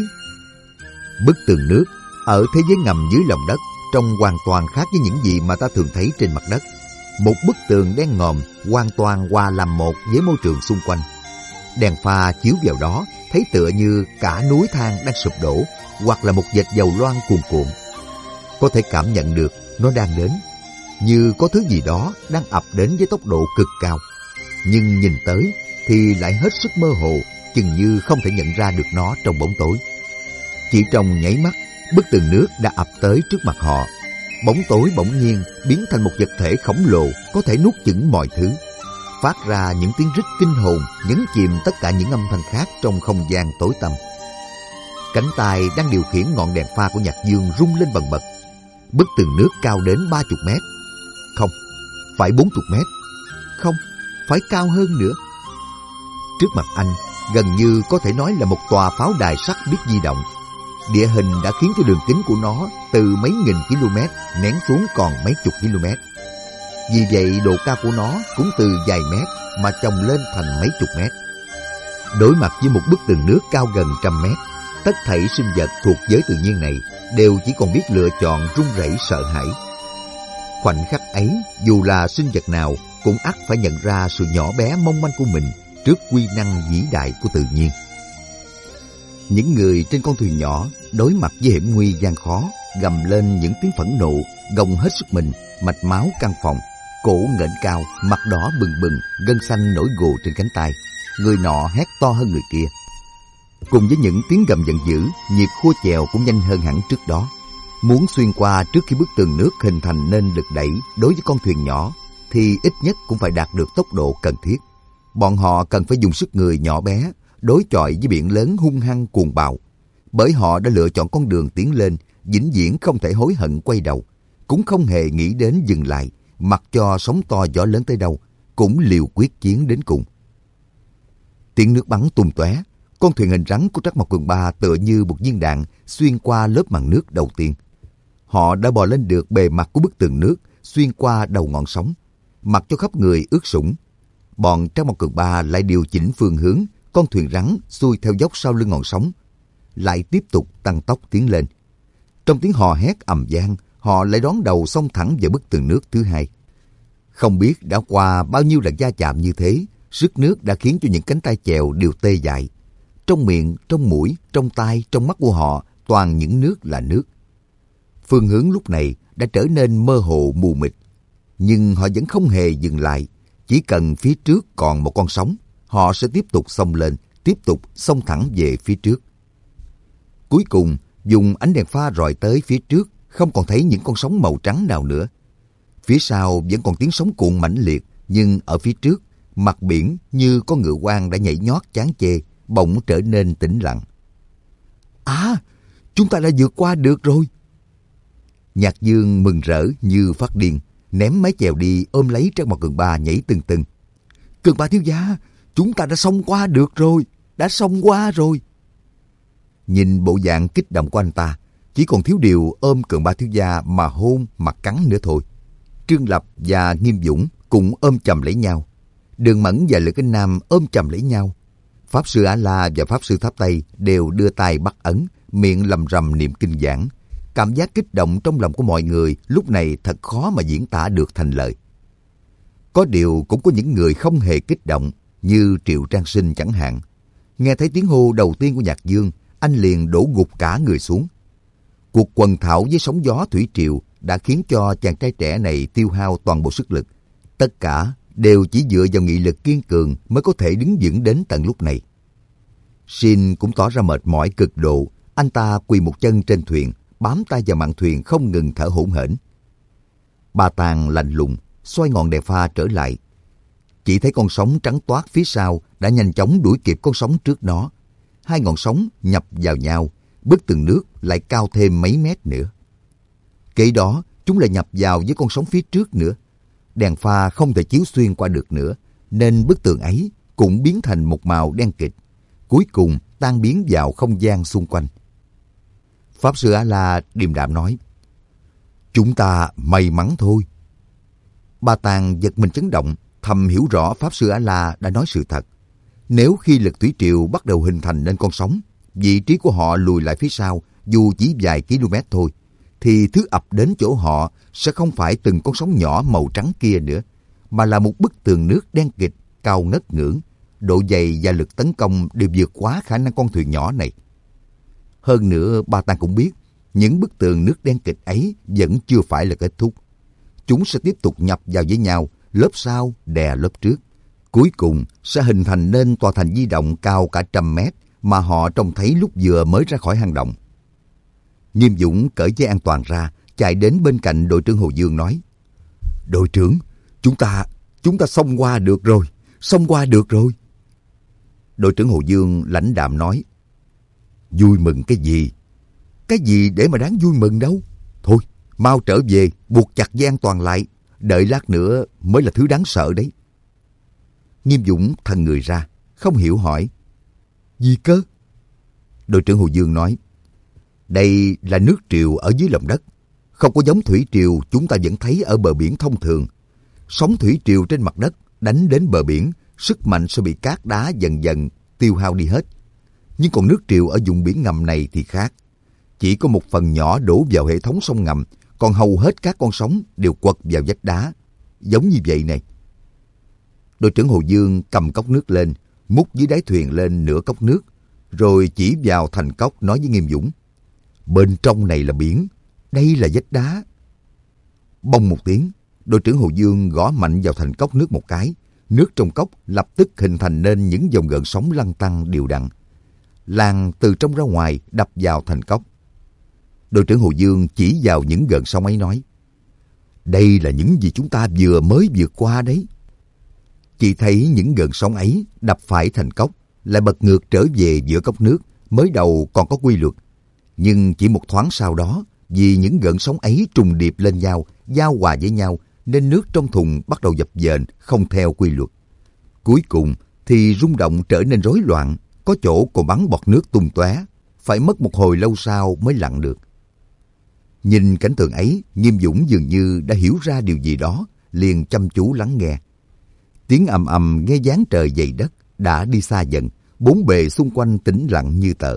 Bức tường nước ở thế giới ngầm dưới lòng đất trông hoàn toàn khác với những gì mà ta thường thấy trên mặt đất. Một bức tường đen ngòm hoàn toàn hòa làm một với môi trường xung quanh. Đèn pha chiếu vào đó thấy tựa như cả núi thang đang sụp đổ, hoặc là một vệt dầu loang cuồn cuộn. Có thể cảm nhận được nó đang đến, như có thứ gì đó đang ập đến với tốc độ cực cao. Nhưng nhìn tới thì lại hết sức mơ hồ, chừng như không thể nhận ra được nó trong bóng tối. Chỉ trong nháy mắt, bức tường nước đã ập tới trước mặt họ. Bóng tối bỗng nhiên biến thành một vật thể khổng lồ có thể nuốt chửng mọi thứ, phát ra những tiếng rít kinh hồn, nhấn chìm tất cả những âm thanh khác trong không gian tối tăm. Cánh tay đang điều khiển ngọn đèn pha của Nhạc Dương rung lên bần bật. Bức tường nước cao đến ba chục mét. Không, phải bốn chục mét. Không, phải cao hơn nữa. Trước mặt anh, gần như có thể nói là một tòa pháo đài sắt biết di động. Địa hình đã khiến cho đường kính của nó từ mấy nghìn km nén xuống còn mấy chục km. Vì vậy độ cao của nó cũng từ vài mét mà chồng lên thành mấy chục mét. Đối mặt với một bức tường nước cao gần trăm mét, tất thảy sinh vật thuộc giới tự nhiên này đều chỉ còn biết lựa chọn run rẩy sợ hãi. Khoảnh khắc ấy, dù là sinh vật nào cũng ắt phải nhận ra sự nhỏ bé mong manh của mình trước quy năng vĩ đại của tự nhiên. Những người trên con thuyền nhỏ đối mặt với hiểm nguy gian khó, gầm lên những tiếng phẫn nộ, gồng hết sức mình, mạch máu căng phòng, cổ ngẩng cao, mặt đỏ bừng bừng, gân xanh nổi gồ trên cánh tay. Người nọ hét to hơn người kia. Cùng với những tiếng gầm giận dữ, nhịp khua chèo cũng nhanh hơn hẳn trước đó. Muốn xuyên qua trước khi bức tường nước hình thành nên lực đẩy đối với con thuyền nhỏ, thì ít nhất cũng phải đạt được tốc độ cần thiết. Bọn họ cần phải dùng sức người nhỏ bé đối chọi với biển lớn hung hăng cuồng bạo. Bởi họ đã lựa chọn con đường tiến lên, vĩnh viễn không thể hối hận quay đầu, cũng không hề nghĩ đến dừng lại, mặc cho sóng to gió lớn tới đâu, cũng liều quyết chiến đến cùng. Tiếng nước bắn tung tóe, con thuyền hình rắn của Trác Mộc Cường Ba tựa như một viên đạn xuyên qua lớp màng nước đầu tiên. Họ đã bò lên được bề mặt của bức tường nước, xuyên qua đầu ngọn sóng, mặc cho khắp người ướt sũng. Bọn Trác Mộc Cường Ba lại điều chỉnh phương hướng, con thuyền rắn xuôi theo dốc sau lưng ngọn sóng, lại tiếp tục tăng tốc tiến lên. Trong tiếng hò hét ầm vang, họ lại đón đầu xông thẳng về bức tường nước thứ hai. Không biết đã qua bao nhiêu lần va chạm như thế, sức nước đã khiến cho những cánh tay chèo đều tê dại. Trong miệng, trong mũi, trong tai, trong mắt của họ toàn những nước là nước. Phương hướng lúc này đã trở nên mơ hồ mù mịt, nhưng họ vẫn không hề dừng lại. Chỉ cần phía trước còn một con sóng, họ sẽ tiếp tục xông lên, tiếp tục xông thẳng về phía trước. Cuối cùng, dùng ánh đèn pha rọi tới phía trước, không còn thấy những con sóng màu trắng nào nữa. Phía sau vẫn còn tiếng sóng cuộn mãnh liệt, nhưng ở phía trước, mặt biển như con ngựa hoang đã nhảy nhót chán chê, bỗng trở nên tĩnh lặng. À, chúng ta đã vượt qua được rồi. Nhạc Dương mừng rỡ như phát điên, ném mái chèo đi ôm lấy Trác Mộc Cường Ba nhảy tưng tưng. Cường Ba thiếu gia, chúng ta đã xông qua được rồi, đã xông qua rồi. Nhìn bộ dạng kích động của anh ta, chỉ còn thiếu điều ôm Cường Ba thiếu gia mà hôn mà cắn nữa thôi. Trương Lập và Nghiêm Dũng cũng ôm chầm lấy nhau. Đường Mẫn và Lữ Kinh Nam ôm chầm lấy nhau. Pháp sư Á La và Pháp sư Tháp Tây đều đưa tay bắt ấn, miệng lầm rầm niệm kinh giảng. Cảm giác kích động trong lòng của mọi người lúc này thật khó mà diễn tả được thành lời. Có điều cũng có những người không hề kích động, như Triệu Trang Sinh chẳng hạn. Nghe thấy tiếng hô đầu tiên của Nhạc Dương, anh liền đổ gục cả người xuống. Cuộc quần thảo với sóng gió thủy triều đã khiến cho chàng trai trẻ này tiêu hao toàn bộ sức lực. Tất cả đều chỉ dựa vào nghị lực kiên cường mới có thể đứng vững đến tận lúc này. Shin cũng tỏ ra mệt mỏi cực độ. Anh ta quỳ một chân trên thuyền, bám tay vào mạn thuyền không ngừng thở hổn hển. Ba Tàng lạnh lùng xoay ngọn đèn pha trở lại. Chỉ thấy con sóng trắng toát phía sau đã nhanh chóng đuổi kịp con sóng trước nó. Hai ngọn sóng nhập vào nhau, bức tường nước lại cao thêm mấy mét nữa. Kế đó, chúng lại nhập vào với con sóng phía trước nữa. Đèn pha không thể chiếu xuyên qua được nữa, nên bức tường ấy cũng biến thành một màu đen kịt, cuối cùng tan biến vào không gian xung quanh. Pháp Sư A-la điềm đạm nói, chúng ta may mắn thôi. Ba Tàng giật mình chấn động, thầm hiểu rõ Pháp Sư A-la đã nói sự thật. Nếu khi lực thủy triều bắt đầu hình thành nên con sóng, vị trí của họ lùi lại phía sau dù chỉ vài km thôi, thì thứ ập đến chỗ họ sẽ không phải từng con sóng nhỏ màu trắng kia nữa, mà là một bức tường nước đen kịt cao ngất ngưỡng. Độ dày và lực tấn công đều vượt quá khả năng con thuyền nhỏ này. Hơn nữa, Ba Tàng cũng biết, những bức tường nước đen kịt ấy vẫn chưa phải là kết thúc. Chúng sẽ tiếp tục nhập vào với nhau, lớp sau đè lớp trước. Cuối cùng sẽ hình thành nên tòa thành di động cao cả trăm mét mà họ trông thấy lúc vừa mới ra khỏi hang động. Nghiêm Dũng cởi dây an toàn ra, chạy đến bên cạnh đội trưởng Hồ Dương nói, đội trưởng, chúng ta, chúng ta xông qua được rồi, xông qua được rồi. Đội trưởng Hồ Dương lãnh đạm nói, vui mừng cái gì? Cái gì để mà đáng vui mừng đâu. Thôi, mau trở về, buộc chặt dây an toàn lại, đợi lát nữa mới là thứ đáng sợ đấy. Nghiêm Dũng thần người ra, không hiểu hỏi, gì cơ? Đội trưởng Hồ Dương nói, đây là nước triều ở dưới lòng đất, không có giống thủy triều chúng ta vẫn thấy ở bờ biển thông thường. Sóng thủy triều trên mặt đất đánh đến bờ biển, sức mạnh sẽ bị cát đá dần dần tiêu hao đi hết. Nhưng còn nước triều ở vùng biển ngầm này thì khác. Chỉ có một phần nhỏ đổ vào hệ thống sông ngầm, còn hầu hết các con sóng đều quật vào vách đá. Giống như vậy này. Đội trưởng Hồ Dương cầm cốc nước lên, múc dưới đáy thuyền lên nửa cốc nước, rồi chỉ vào thành cốc nói với Nghiêm Dũng, bên trong này là biển, đây là vách đá. Bông một tiếng, đội trưởng Hồ Dương gõ mạnh vào thành cốc nước một cái. Nước trong cốc lập tức hình thành nên những dòng gợn sóng lăn tăn đều đặn. Làn từ trong ra ngoài đập vào thành cốc. Đội trưởng Hồ Dương chỉ vào những gợn sóng ấy nói, đây là những gì chúng ta vừa mới vượt qua đấy. Chỉ thấy những gợn sóng ấy đập phải thành cốc, lại bật ngược trở về giữa cốc nước, mới đầu còn có quy luật. Nhưng chỉ một thoáng sau đó, vì những gợn sóng ấy trùng điệp lên nhau, giao hòa với nhau, nên nước trong thùng bắt đầu dập dềnh, không theo quy luật. Cuối cùng thì rung động trở nên rối loạn, có chỗ còn bắn bọt nước tung tóe, phải mất một hồi lâu sau mới lặn được. Nhìn cảnh tượng ấy, Nghiêm Dũng dường như đã hiểu ra điều gì đó, liền chăm chú lắng nghe. Tiếng ầm ầm nghe dáng trời dày đất đã đi xa dần, bốn bề xung quanh tĩnh lặng như tờ.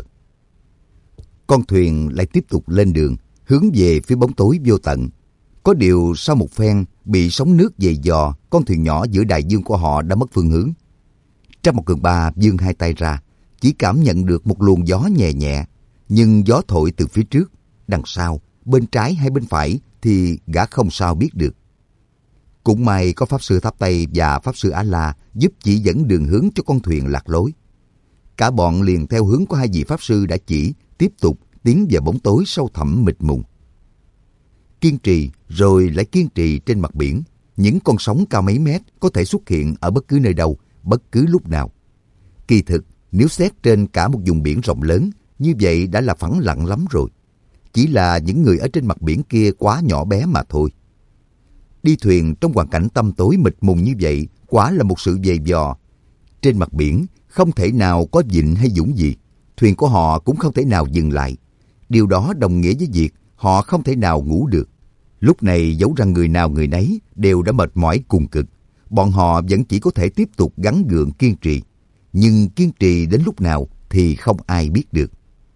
Con thuyền lại tiếp tục lên đường, hướng về phía bóng tối vô tận. Có điều sau một phen bị sóng nước dày dò, con thuyền nhỏ giữa đại dương của họ đã mất phương hướng. Trong một cường ba vươn hai tay ra, chỉ cảm nhận được một luồng gió nhẹ nhẹ, nhưng gió thổi từ phía trước, đằng sau, bên trái hay bên phải thì gã không sao biết được. Cũng may có Pháp Sư Tháp Tây và Pháp Sư A-la giúp chỉ dẫn đường hướng cho con thuyền lạc lối. Cả bọn liền theo hướng của hai vị Pháp Sư đã chỉ, tiếp tục tiến vào bóng tối sâu thẳm mịt mùng. Kiên trì rồi lại kiên trì trên mặt biển, những con sóng cao mấy mét có thể xuất hiện ở bất cứ nơi đâu, bất cứ lúc nào. Kỳ thực, nếu xét trên cả một vùng biển rộng lớn, như vậy đã là phẳng lặng lắm rồi. Chỉ là những người ở trên mặt biển kia quá nhỏ bé mà thôi. Đi thuyền trong hoàn cảnh tăm tối mịt mùng như vậy quả là một sự dày vò. Trên mặt biển không thể nào có vịnh hay dũng gì, thuyền của họ cũng không thể nào dừng lại. Điều đó đồng nghĩa với việc họ không thể nào ngủ được. Lúc này dẫu rằng người nào người nấy đều đã mệt mỏi cùng cực, bọn họ vẫn chỉ có thể tiếp tục gắng gượng kiên trì. Nhưng kiên trì đến lúc nào thì không ai biết được.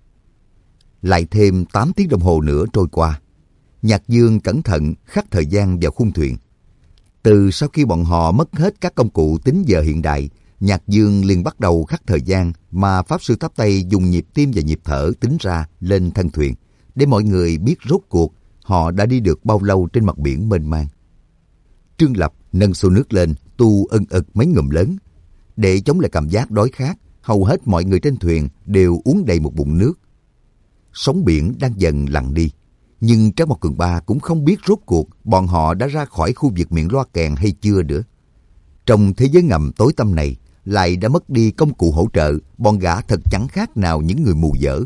Lại thêm tám tiếng đồng hồ nữa trôi qua. Nhạc Dương cẩn thận khắc thời gian vào khung thuyền. Từ sau khi bọn họ mất hết các công cụ tính giờ hiện đại, Nhạc Dương liền bắt đầu khắc thời gian mà Pháp Sư Tháp Tây dùng nhịp tim và nhịp thở tính ra lên thân thuyền, để mọi người biết rốt cuộc họ đã đi được bao lâu trên mặt biển mênh mang. Trương Lập nâng xô nước lên, tu ân ực mấy ngụm lớn. Để chống lại cảm giác đói khát, hầu hết mọi người trên thuyền đều uống đầy một bụng nước. Sóng biển đang dần lặng đi, nhưng Trác Mộc Cường Ba cũng không biết rốt cuộc bọn họ đã ra khỏi khu vực miệng loa kèn hay chưa nữa. Trong thế giới ngầm tối tăm này, lại đã mất đi công cụ hỗ trợ, bọn gã thật chẳng khác nào những người mù dở.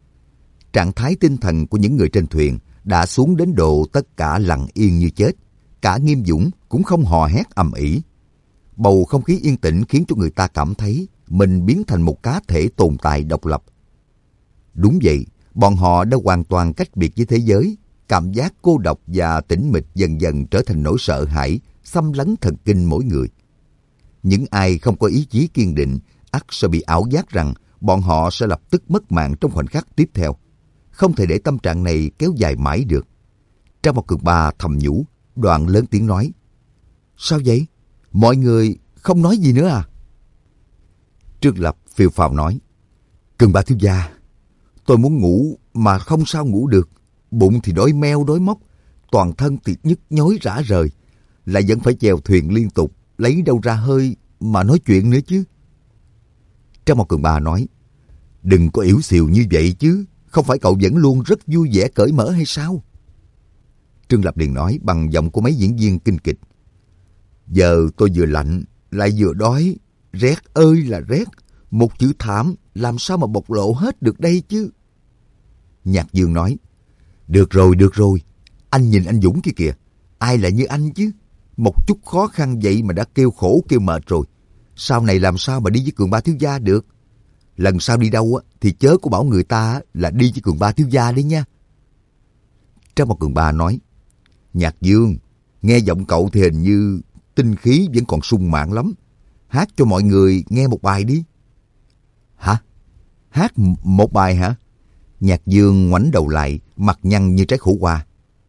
Trạng thái tinh thần của những người trên thuyền đã xuống đến độ tất cả lặng yên như chết. Cả Nghiêm Dũng cũng không hò hét ầm ĩ. Bầu không khí yên tĩnh khiến cho người ta cảm thấy mình biến thành một cá thể tồn tại độc lập. Đúng vậy, bọn họ đã hoàn toàn cách biệt với thế giới. Cảm giác cô độc và tĩnh mịch dần dần trở thành nỗi sợ hãi, xâm lấn thần kinh mỗi người. Những ai không có ý chí kiên định, ắt sẽ bị ảo giác rằng bọn họ sẽ lập tức mất mạng trong khoảnh khắc tiếp theo. Không thể để tâm trạng này kéo dài mãi được. Trác Mộc Cường Ba thầm nhủ, đoạn lớn tiếng nói: Sao vậy? Mọi người không nói gì nữa à? Trương Lập phiêu phào nói: Cường Ba thiếu gia, tôi muốn ngủ mà không sao ngủ được. Bụng thì đói meo đói móc, toàn thân thì nhức nhối rã rời, lại vẫn phải chèo thuyền liên tục, lấy đâu ra hơi mà nói chuyện nữa chứ. Trác Mộc Cường Ba nói: Đừng có yếu xìu như vậy chứ, không phải cậu vẫn luôn rất vui vẻ cởi mở hay sao? Trương Lập liền nói bằng giọng của mấy diễn viên kinh kịch: Giờ tôi vừa lạnh, lại vừa đói, rét ơi là rét, một chữ thảm làm sao mà bộc lộ hết được đây chứ? Nhạc Dương nói: Được rồi, được rồi, anh nhìn anh Dũng kia kìa, ai lại như anh chứ? Một chút khó khăn vậy mà đã kêu khổ kêu mệt rồi, sau này làm sao mà đi với Cường Ba thiếu gia được? Lần sau đi đâu á thì chớ có bảo người ta là đi với Cường Ba thiếu gia đấy nha. Trác Mộc Cường Ba nói: Nhạc Dương, nghe giọng cậu thì hình như tinh khí vẫn còn sung mãn lắm. Hát cho mọi người nghe một bài đi. Hả? Hát một bài hả? Nhạc Dương ngoảnh đầu lại, mặt nhăn như trái khổ qua.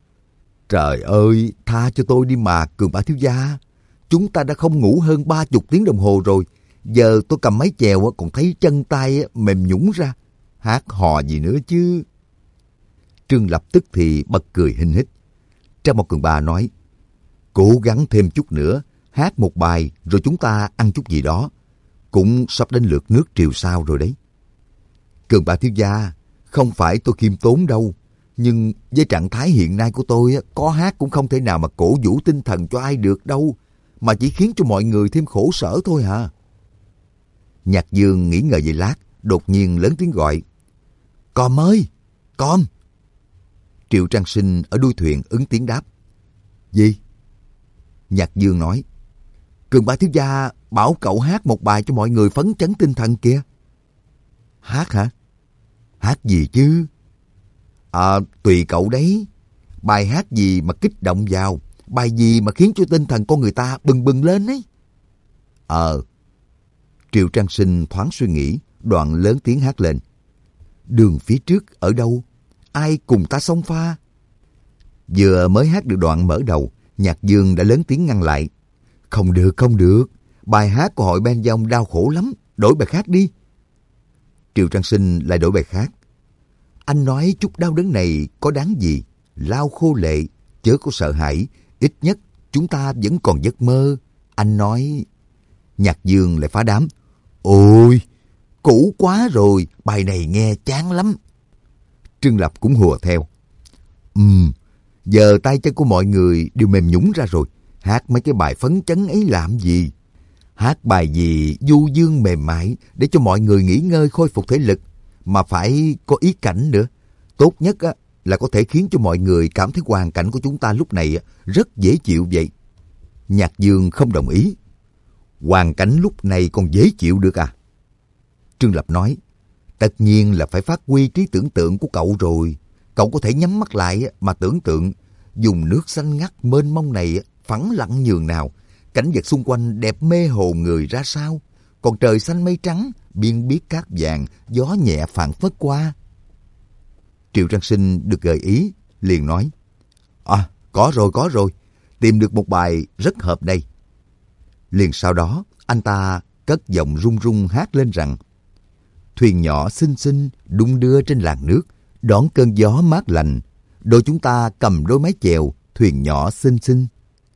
Trời ơi, tha cho tôi đi mà Cường Ba thiếu gia. Chúng ta đã không ngủ hơn ba chục tiếng đồng hồ rồi. Giờ tôi cầm máy chèo còn thấy chân tay mềm nhũn ra. Hát hò gì nữa chứ? Trương Lập tức thì bật cười hinh hích. Trác Mộc Cường Ba nói: Cố gắng thêm chút nữa, hát một bài rồi chúng ta ăn chút gì đó. Cũng sắp đến lượt nước triều sao rồi đấy. Cường Ba thiếu gia, không phải tôi khiêm tốn đâu, nhưng với trạng thái hiện nay của tôi, có hát cũng không thể nào mà cổ vũ tinh thần cho ai được đâu, mà chỉ khiến cho mọi người thêm khổ sở thôi hả? Nhạc Dương nghĩ ngợi giây lát, đột nhiên lớn tiếng gọi: Com ơi, Com! Triệu Trang Sinh ở đuôi thuyền ứng tiếng đáp: Gì? Nhạc Dương nói: Cường Ba thiếu gia bảo cậu hát một bài cho mọi người phấn chấn tinh thần kìa. Hát hả? Hát gì chứ? À, tùy cậu đấy. Bài hát gì mà kích động vào, bài gì mà khiến cho tinh thần con người ta bừng bừng lên ấy. Ờ. Triệu Trang Sinh thoáng suy nghĩ, đoạn lớn tiếng hát lên: Đường phía trước ở đâu? Ai cùng ta xông pha? Vừa mới hát được đoạn mở đầu, Nhạc Dương đã lớn tiếng ngăn lại: Không được, không được. Bài hát của hội Ben Dông đau khổ lắm, đổi bài khác đi. Triệu Trang Sinh lại đổi bài khác: Anh nói chút đau đớn này có đáng gì? Lau khô lệ, chớ có sợ hãi. Ít nhất chúng ta vẫn còn giấc mơ. Anh nói... Nhạc Dương lại phá đám: Ôi, cũ quá rồi, bài này nghe chán lắm. Trương Lập cũng hùa theo: Ừm, giờ tay chân của mọi người đều mềm nhũn ra rồi. Hát mấy cái bài phấn chấn ấy làm gì? Hát bài gì du dương mềm mại để cho mọi người nghỉ ngơi khôi phục thể lực, mà phải có ý cảnh nữa. Tốt nhất á, là có thể khiến cho mọi người cảm thấy hoàn cảnh của chúng ta lúc này rất dễ chịu vậy. Nhạc Dương không đồng ý: Hoàn cảnh lúc này còn dễ chịu được à? Trương Lập nói: Tất nhiên là phải phát huy trí tưởng tượng của cậu rồi. Cậu có thể nhắm mắt lại mà tưởng tượng dùng nước xanh ngắt mênh mông này phẳng lặng nhường nào, cảnh vật xung quanh đẹp mê hồn người ra sao, còn trời xanh mây trắng, biên biếc cát vàng, gió nhẹ phảng phất qua. Triệu Trang Sinh được gợi ý, liền nói: À, có rồi, có rồi, tìm được một bài rất hợp đây. Liền sau đó, anh ta cất giọng run run hát lên rằng: thuyền nhỏ xinh xinh đung đưa trên làn nước, đón cơn gió mát lành, đôi chúng ta cầm đôi mái chèo, thuyền nhỏ xinh xinh.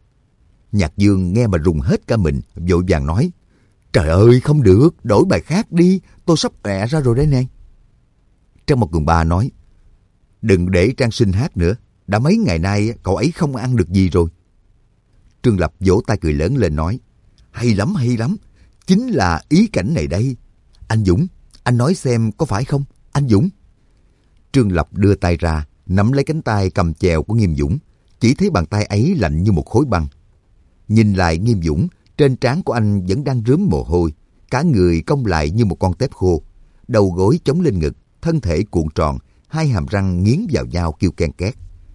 Nhạc Dương nghe mà rùng hết cả mình, vội vàng nói: trời ơi, không được, đổi bài khác đi, tôi sắp ọe ra rồi đấy nè. Trang một Cường Ba nói: đừng để Trang Sinh hát nữa, đã mấy ngày nay cậu ấy không ăn được gì rồi. Trương Lập vỗ tay cười lớn lên nói: hay lắm, hay lắm, chính là ý cảnh này đây. Anh Dũng, anh nói xem có phải không, anh Dũng? Trương Lập đưa tay ra, nắm lấy cánh tay cầm chèo của Nghiêm Dũng, chỉ thấy bàn tay ấy lạnh như một khối băng. Nhìn lại Nghiêm Dũng, trên trán của anh vẫn đang rướm mồ hôi, cả người cong lại như một con tép khô, đầu gối chống lên ngực, thân thể cuộn tròn, hai hàm răng nghiến vào nhau kêu ken két.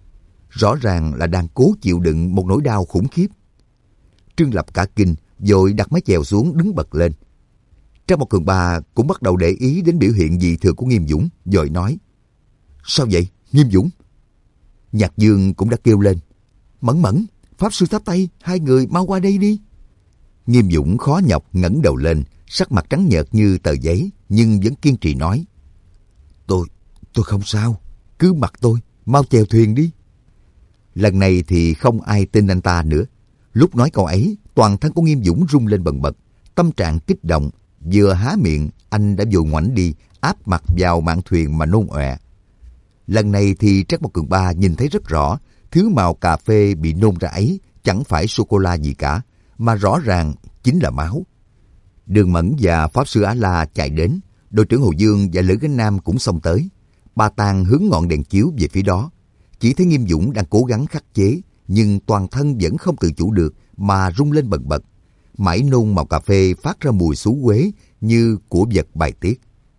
Rõ ràng là đang cố chịu đựng một nỗi đau khủng khiếp. Trương Lập cả kinh, vội đặt mái chèo xuống đứng bật lên. Trang một Cường Ba cũng bắt đầu để ý đến biểu hiện dị thường của Nghiêm Dũng, vội nói: sao vậy, Nghiêm Dũng? Nhạc Dương cũng đã kêu lên: Mẫn Mẫn, Pháp Sư Tháp Tây, hai người mau qua đây đi. Nghiêm Dũng khó nhọc ngẩng đầu lên, sắc mặt trắng nhợt như tờ giấy, nhưng vẫn kiên trì nói: Tôi, tôi không sao, cứ mặc tôi, mau chèo thuyền đi. Lần này thì không ai tin anh ta nữa. Lúc nói câu ấy, toàn thân của Nghiêm Dũng rung lên bần bật, tâm trạng kích động, vừa há miệng, anh đã vội ngoảnh đi, áp mặt vào mạn thuyền mà nôn ọe. Lần này thì Trác Mộc Cường Ba nhìn thấy rất rõ, thứ màu cà phê bị nôn ra ấy chẳng phải sô-cô-la gì cả, mà rõ ràng chính là máu. Đường Mẫn và Pháp Sư Á-La chạy đến, đội trưởng Hồ Dương và Lữ Gánh Nam cũng xông tới. Ba Tàng hướng ngọn đèn chiếu về phía đó, chỉ thấy Nghiêm Dũng đang cố gắng khắc chế, nhưng toàn thân vẫn không tự chủ được mà rung lên bần bật. Mãi nôn màu cà phê phát ra mùi xú uế như của vật bài tiết.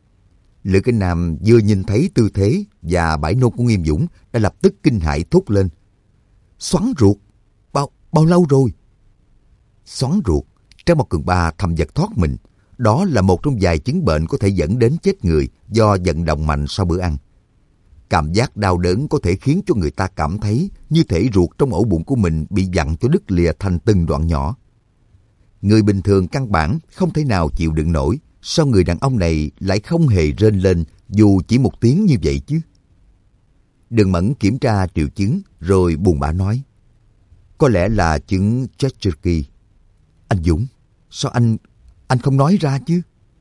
Lữ Gánh Nam vừa nhìn thấy tư thế và bãi nôn của Nghiêm Dũng đã lập tức kinh hãi thốt lên: Xoắn ruột, bao bao lâu rồi? Xoắn ruột, Trác Mộc Cường Ba thầm giật thoát mình. Đó là một trong vài chứng bệnh có thể dẫn đến chết người do vận động mạnh sau bữa ăn. Cảm giác đau đớn có thể khiến cho người ta cảm thấy như thể ruột trong ổ bụng của mình bị vặn cho đứt lìa thành từng đoạn nhỏ. Người bình thường căn bản không thể nào chịu đựng nổi, sao người đàn ông này lại không hề rên lên dù chỉ một tiếng như vậy chứ? Đường Mẫn kiểm tra triệu chứng rồi buồn bã nói: Có lẽ là chứng Chesterky. Anh Dũng, sao anh anh không nói ra chứ?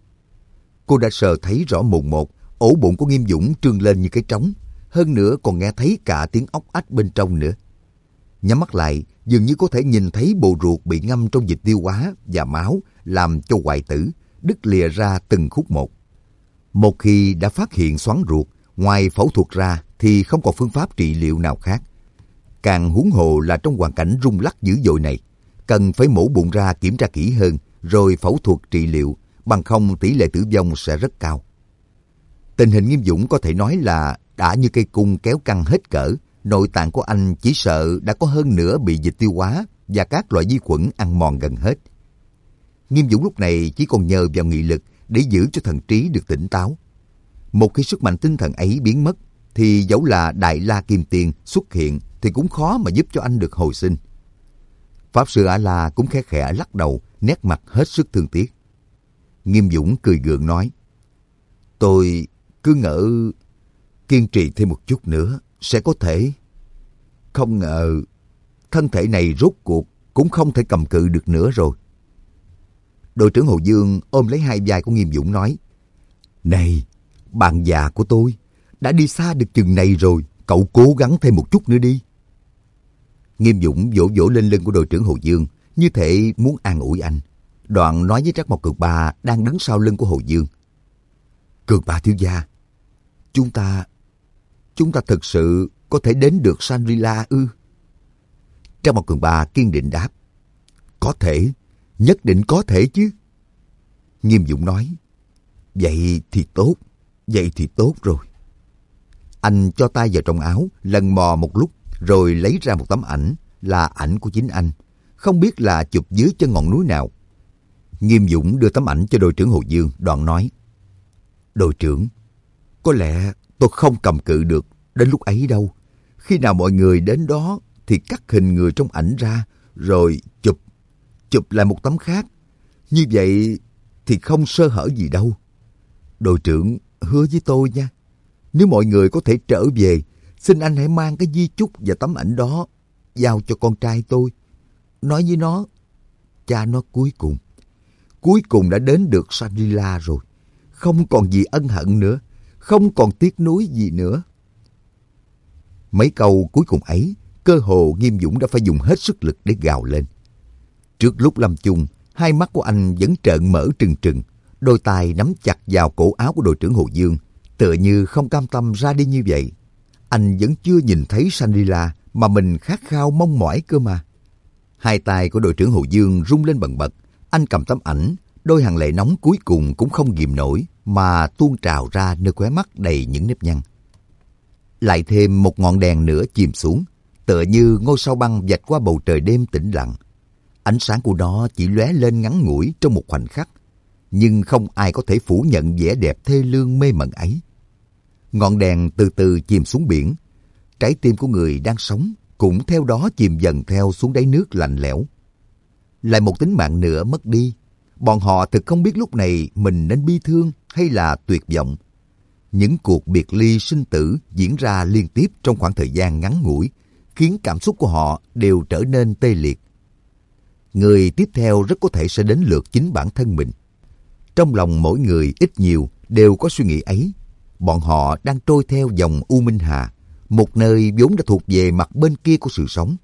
Cô đã sờ thấy rõ mồn một, ổ bụng của Nghiêm Dũng trương lên như cái trống, hơn nữa còn nghe thấy cả tiếng ốc ách bên trong nữa. Nhắm mắt lại, dường như có thể nhìn thấy bộ ruột bị ngâm trong dịch tiêu hóa và máu làm cho hoại tử, đứt lìa ra từng khúc một. Một khi đã phát hiện xoắn ruột, ngoài phẫu thuật ra thì không còn phương pháp trị liệu nào khác. Càng huống hồ là trong hoàn cảnh rung lắc dữ dội này, cần phải mổ bụng ra kiểm tra kỹ hơn rồi phẫu thuật trị liệu, bằng không tỷ lệ tử vong sẽ rất cao. Tình hình Nghiêm Dũng có thể nói là đã như cây cung kéo căng hết cỡ, nội tạng của anh chỉ sợ đã có hơn nửa bị dịch tiêu hóa và các loại vi khuẩn ăn mòn gần hết. Nghiêm Dũng lúc này chỉ còn nhờ vào nghị lực để giữ cho thần trí được tỉnh táo. Một khi sức mạnh tinh thần ấy biến mất, thì dẫu là Đại La Kim Tiên xuất hiện thì cũng khó mà giúp cho anh được hồi sinh. Pháp Sư A-La cũng khẽ khẽ lắc đầu, nét mặt hết sức thương tiếc. Nghiêm Dũng cười gượng nói: Tôi cứ ngỡ kiên trì thêm một chút nữa sẽ có thể. Không ngờ thân thể này rốt cuộc cũng không thể cầm cự được nữa rồi. Đội trưởng Hồ Dương ôm lấy hai vai của Nghiêm Dũng nói: Này, bạn già của tôi, đã đi xa được chừng này rồi, cậu cố gắng thêm một chút nữa đi. Nghiêm Dũng vỗ vỗ lên lưng của đội trưởng Hồ Dương, như thể muốn an ủi anh. Đoạn nói với Trác Mộc Cường Ba đang đứng sau lưng của Hồ Dương: Cường Ba thiếu gia, chúng ta, chúng ta thực sự có thể đến được Shangri-La ư? Trác Mộc Cường Ba kiên định đáp: Có thể, nhất định có thể chứ. Nghiêm Dũng nói: Vậy thì tốt, vậy thì tốt rồi. Anh cho tay vào trong áo, lần mò một lúc, rồi lấy ra một tấm ảnh, là ảnh của chính anh, không biết là chụp dưới chân ngọn núi nào. Nghiêm Dũng đưa tấm ảnh cho đội trưởng Hồ Dương, đoạn nói: Đội trưởng, có lẽ tôi không cầm cự được đến lúc ấy đâu. Khi nào mọi người đến đó thì cắt hình người trong ảnh ra, rồi chụp, chụp lại một tấm khác. Như vậy, thì không sơ hở gì đâu. Đội trưởng hứa với tôi nha, nếu mọi người có thể trở về, xin anh hãy mang cái di chúc và tấm ảnh đó giao cho con trai tôi. Nói với nó, cha nó cuối cùng, cuối cùng đã đến được Shangri-La rồi. Không còn gì ân hận nữa, không còn tiếc nuối gì nữa. Mấy câu cuối cùng ấy, cơ hồ Nghiêm Dũng đã phải dùng hết sức lực để gào lên. Trước lúc lâm chung, hai mắt của anh vẫn trợn mở trừng trừng, đôi tay nắm chặt vào cổ áo của đội trưởng Hồ Dương, tựa như không cam tâm ra đi như vậy. Anh vẫn chưa nhìn thấy Shangri-La mà mình khát khao mong mỏi cơ mà. Hai tay của đội trưởng Hồ Dương rung lên bần bật. Anh cầm tấm ảnh, đôi hàng lệ nóng cuối cùng cũng không ghìm nổi mà tuôn trào ra nơi khóe mắt đầy những nếp nhăn. Lại thêm một ngọn đèn nữa chìm xuống, tựa như ngôi sao băng vạch qua bầu trời đêm tĩnh lặng. Ánh sáng của nó chỉ lóe lên ngắn ngủi trong một khoảnh khắc, nhưng không ai có thể phủ nhận vẻ đẹp thê lương mê mẩn ấy. Ngọn đèn từ từ chìm xuống biển, trái tim của người đang sống cũng theo đó chìm dần theo xuống đáy nước lạnh lẽo. Lại một tính mạng nữa mất đi. Bọn họ thực không biết lúc này mình nên bi thương hay là tuyệt vọng. Những cuộc biệt ly sinh tử diễn ra liên tiếp trong khoảng thời gian ngắn ngủi, khiến cảm xúc của họ đều trở nên tê liệt. Người tiếp theo rất có thể sẽ đến lượt chính bản thân mình. Trong lòng mỗi người ít nhiều đều có suy nghĩ ấy. Bọn họ đang trôi theo dòng U Minh Hà, một nơi vốn đã thuộc về mặt bên kia của sự sống.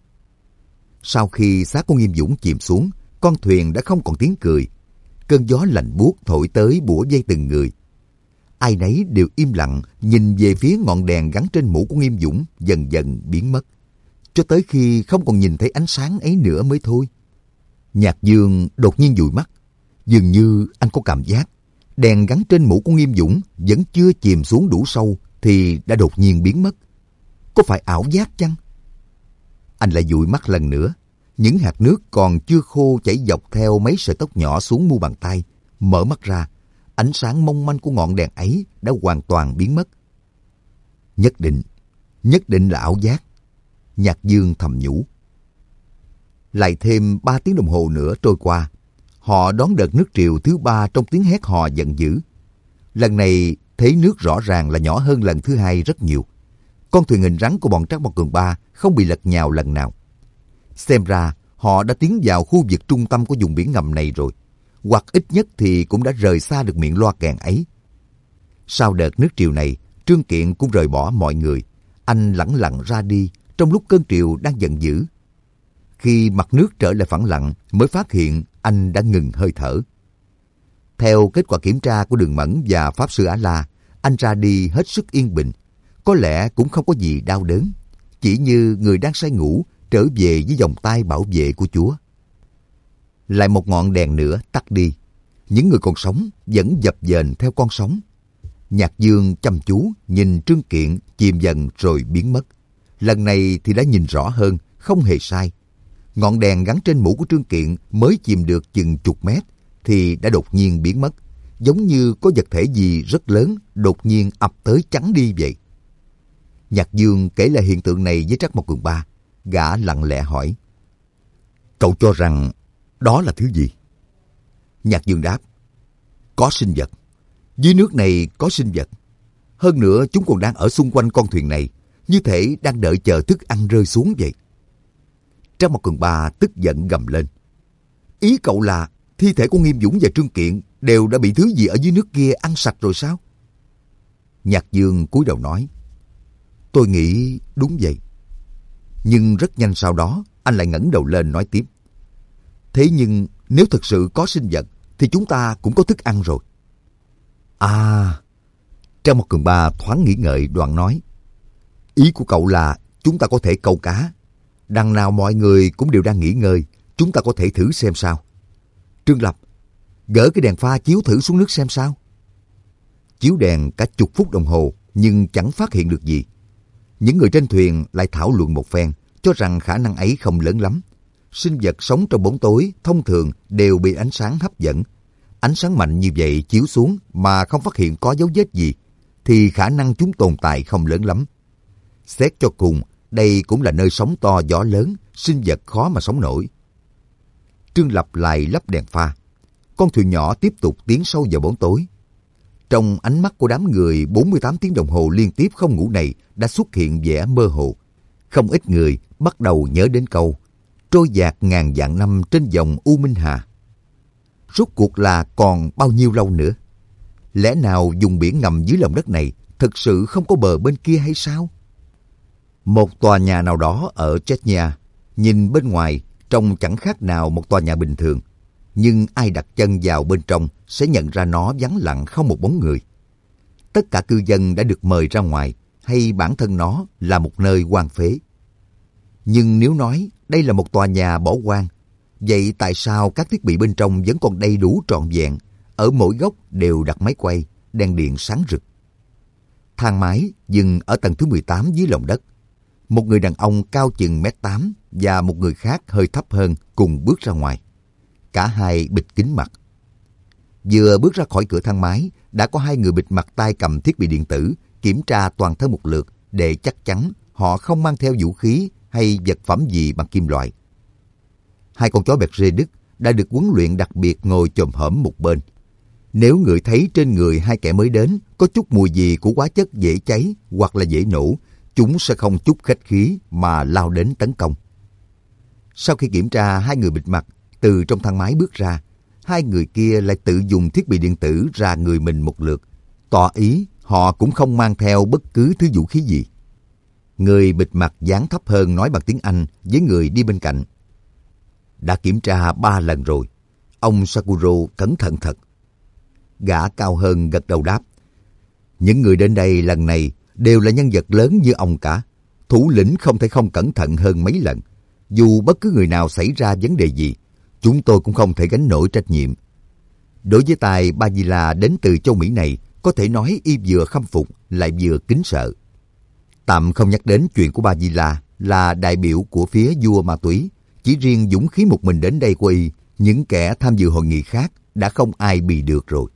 Sau khi xác của Nghiêm Dũng chìm xuống, con thuyền đã không còn tiếng cười. Cơn gió lạnh buốt thổi tới bủa vây từng người. Ai nấy đều im lặng nhìn về phía ngọn đèn gắn trên mũ của Nghiêm Dũng dần dần biến mất, cho tới khi không còn nhìn thấy ánh sáng ấy nữa mới thôi. Nhạc Dương đột nhiên dụi mắt. Dường như anh có cảm giác đèn gắn trên mũ của Nghiêm Dũng vẫn chưa chìm xuống đủ sâu thì đã đột nhiên biến mất. Có phải ảo giác chăng? Anh lại dụi mắt lần nữa. Những hạt nước còn chưa khô chảy dọc theo mấy sợi tóc nhỏ xuống mu bàn tay. Mở mắt ra, ánh sáng mong manh của ngọn đèn ấy đã hoàn toàn biến mất. Nhất định, nhất định là ảo giác. Nhạc Dương thầm nhủ. Lại thêm ba tiếng đồng hồ nữa trôi qua, họ đón đợt nước triều thứ ba trong tiếng hét hò giận dữ. Lần này thế nước rõ ràng là nhỏ hơn lần thứ hai rất nhiều. Con thuyền hình rắn của bọn Trác Mộc Cường Ba không bị lật nhào lần nào. Xem ra họ đã tiến vào khu vực trung tâm của vùng biển ngầm này rồi, hoặc ít nhất thì cũng đã rời xa được miệng loa kèn ấy. Sau đợt nước triều này, Trương Kiện cũng rời bỏ mọi người. Anh lẳng lặng ra đi trong lúc cơn triều đang giận dữ. Khi mặt nước trở lại phẳng lặng mới phát hiện anh đã ngừng hơi thở. Theo kết quả kiểm tra của Đường Mẫn và Pháp Sư Á La, anh ra đi hết sức yên bình. Có lẽ cũng không có gì đau đớn, chỉ như người đang say ngủ trở về với vòng tay bảo vệ của Chúa. Lại một ngọn đèn nữa tắt đi. Những người còn sống vẫn dập dềnh theo con sóng. Nhạc Dương chăm chú nhìn Trương Kiện chìm dần rồi biến mất. Lần này thì đã nhìn rõ hơn, không hề sai. Ngọn đèn gắn trên mũ của Trương Kiện mới chìm được chừng chục mét thì đã đột nhiên biến mất, giống như có vật thể gì rất lớn đột nhiên ập tới chắn đi vậy. Nhạc Dương kể lại hiện tượng này với Trác Mộc Cường Ba. Gã lặng lẽ hỏi: Cậu cho rằng đó là thứ gì? Nhạc Dương đáp: Có sinh vật. Dưới nước này có sinh vật. Hơn nữa chúng còn đang ở xung quanh con thuyền này, như thể đang đợi chờ thức ăn rơi xuống vậy. Trác Mộc Cường Ba tức giận gầm lên: Ý cậu là thi thể của Nghiêm Dũng và Trương Kiện đều đã bị thứ gì ở dưới nước kia ăn sạch rồi sao? Nhạc Dương cúi đầu nói: Tôi nghĩ đúng vậy. Nhưng rất nhanh sau đó, anh lại ngẩng đầu lên nói tiếp: Thế nhưng nếu thực sự có sinh vật, thì chúng ta cũng có thức ăn rồi. À, Trác Mộc Cường Ba thoáng nghĩ ngợi đoạn nói: Ý của cậu là chúng ta có thể câu cá. Đằng nào mọi người cũng đều đang nghỉ ngơi, chúng ta có thể thử xem sao. Trương Lập, gỡ cái đèn pha chiếu thử xuống nước xem sao. Chiếu đèn cả chục phút đồng hồ nhưng chẳng phát hiện được gì. Những người trên thuyền lại thảo luận một phen, cho rằng khả năng ấy không lớn lắm. Sinh vật sống trong bóng tối thông thường đều bị ánh sáng hấp dẫn. Ánh sáng mạnh như vậy chiếu xuống mà không phát hiện có dấu vết gì, thì khả năng chúng tồn tại không lớn lắm. Xét cho cùng, đây cũng là nơi sóng to gió lớn, sinh vật khó mà sống nổi. Trương Lập lại lắp đèn pha. con thuyền nhỏ tiếp tục tiến sâu vào bóng tối. Trong ánh mắt của đám người bốn mươi tám tiếng đồng hồ liên tiếp không ngủ này đã xuất hiện vẻ mơ hồ. Không ít người bắt đầu nhớ đến câu trôi dạt ngàn vạn năm trên dòng U Minh Hà. Rốt cuộc là còn bao nhiêu lâu nữa? Lẽ nào vùng biển ngầm dưới lòng đất này thực sự không có bờ bên kia hay sao? Một tòa nhà nào đó ở Chechnya, nhìn bên ngoài trông chẳng khác nào một tòa nhà bình thường. Nhưng ai đặt chân vào bên trong sẽ nhận ra nó vắng lặng không một bóng người. Tất cả cư dân đã được mời ra ngoài hay bản thân nó là một nơi hoang phế. Nhưng nếu nói đây là một tòa nhà bỏ hoang, vậy tại sao các thiết bị bên trong vẫn còn đầy đủ trọn vẹn, ở mỗi góc đều đặt máy quay, đèn điện sáng rực? Thang máy dừng ở tầng thứ mười tám dưới lòng đất. Một người đàn ông cao chừng mét tám và một người khác hơi thấp hơn cùng bước ra ngoài. Cả hai bịt kín mặt. Vừa bước ra khỏi cửa thang máy, đã có hai người bịt mặt tay cầm thiết bị điện tử, kiểm tra toàn thân một lượt để chắc chắn họ không mang theo vũ khí hay vật phẩm gì bằng kim loại. Hai con chó bẹt rê Đức đã được huấn luyện đặc biệt ngồi chồm hổm một bên. Nếu ngửi thấy trên người hai kẻ mới đến có chút mùi gì của hóa chất dễ cháy hoặc là dễ nổ, chúng sẽ không chút khách khí mà lao đến tấn công. Sau khi kiểm tra hai người bịt mặt từ trong thang máy bước ra, hai người kia lại tự dùng thiết bị điện tử ra người mình một lượt, tỏ ý họ cũng không mang theo bất cứ thứ vũ khí gì. Người bịt mặt dáng thấp hơn nói bằng tiếng Anh với người đi bên cạnh. Đã kiểm tra ba lần rồi. Ông Sakuro cẩn thận thật. Gã cao hơn gật đầu đáp. Những người đến đây lần này đều là nhân vật lớn như ông cả. Thủ lĩnh không thể không cẩn thận hơn mấy lần. Dù bất cứ người nào xảy ra vấn đề gì, chúng tôi cũng không thể gánh nổi trách nhiệm. Đối với tài Bajila đến từ châu Mỹ này, có thể nói y vừa khâm phục lại vừa kính sợ. Tạm không nhắc đến chuyện của Bajila là đại biểu của phía vua ma túy. Chỉ riêng dũng khí một mình đến đây của y, những kẻ tham dự hội nghị khác đã không ai bì được rồi.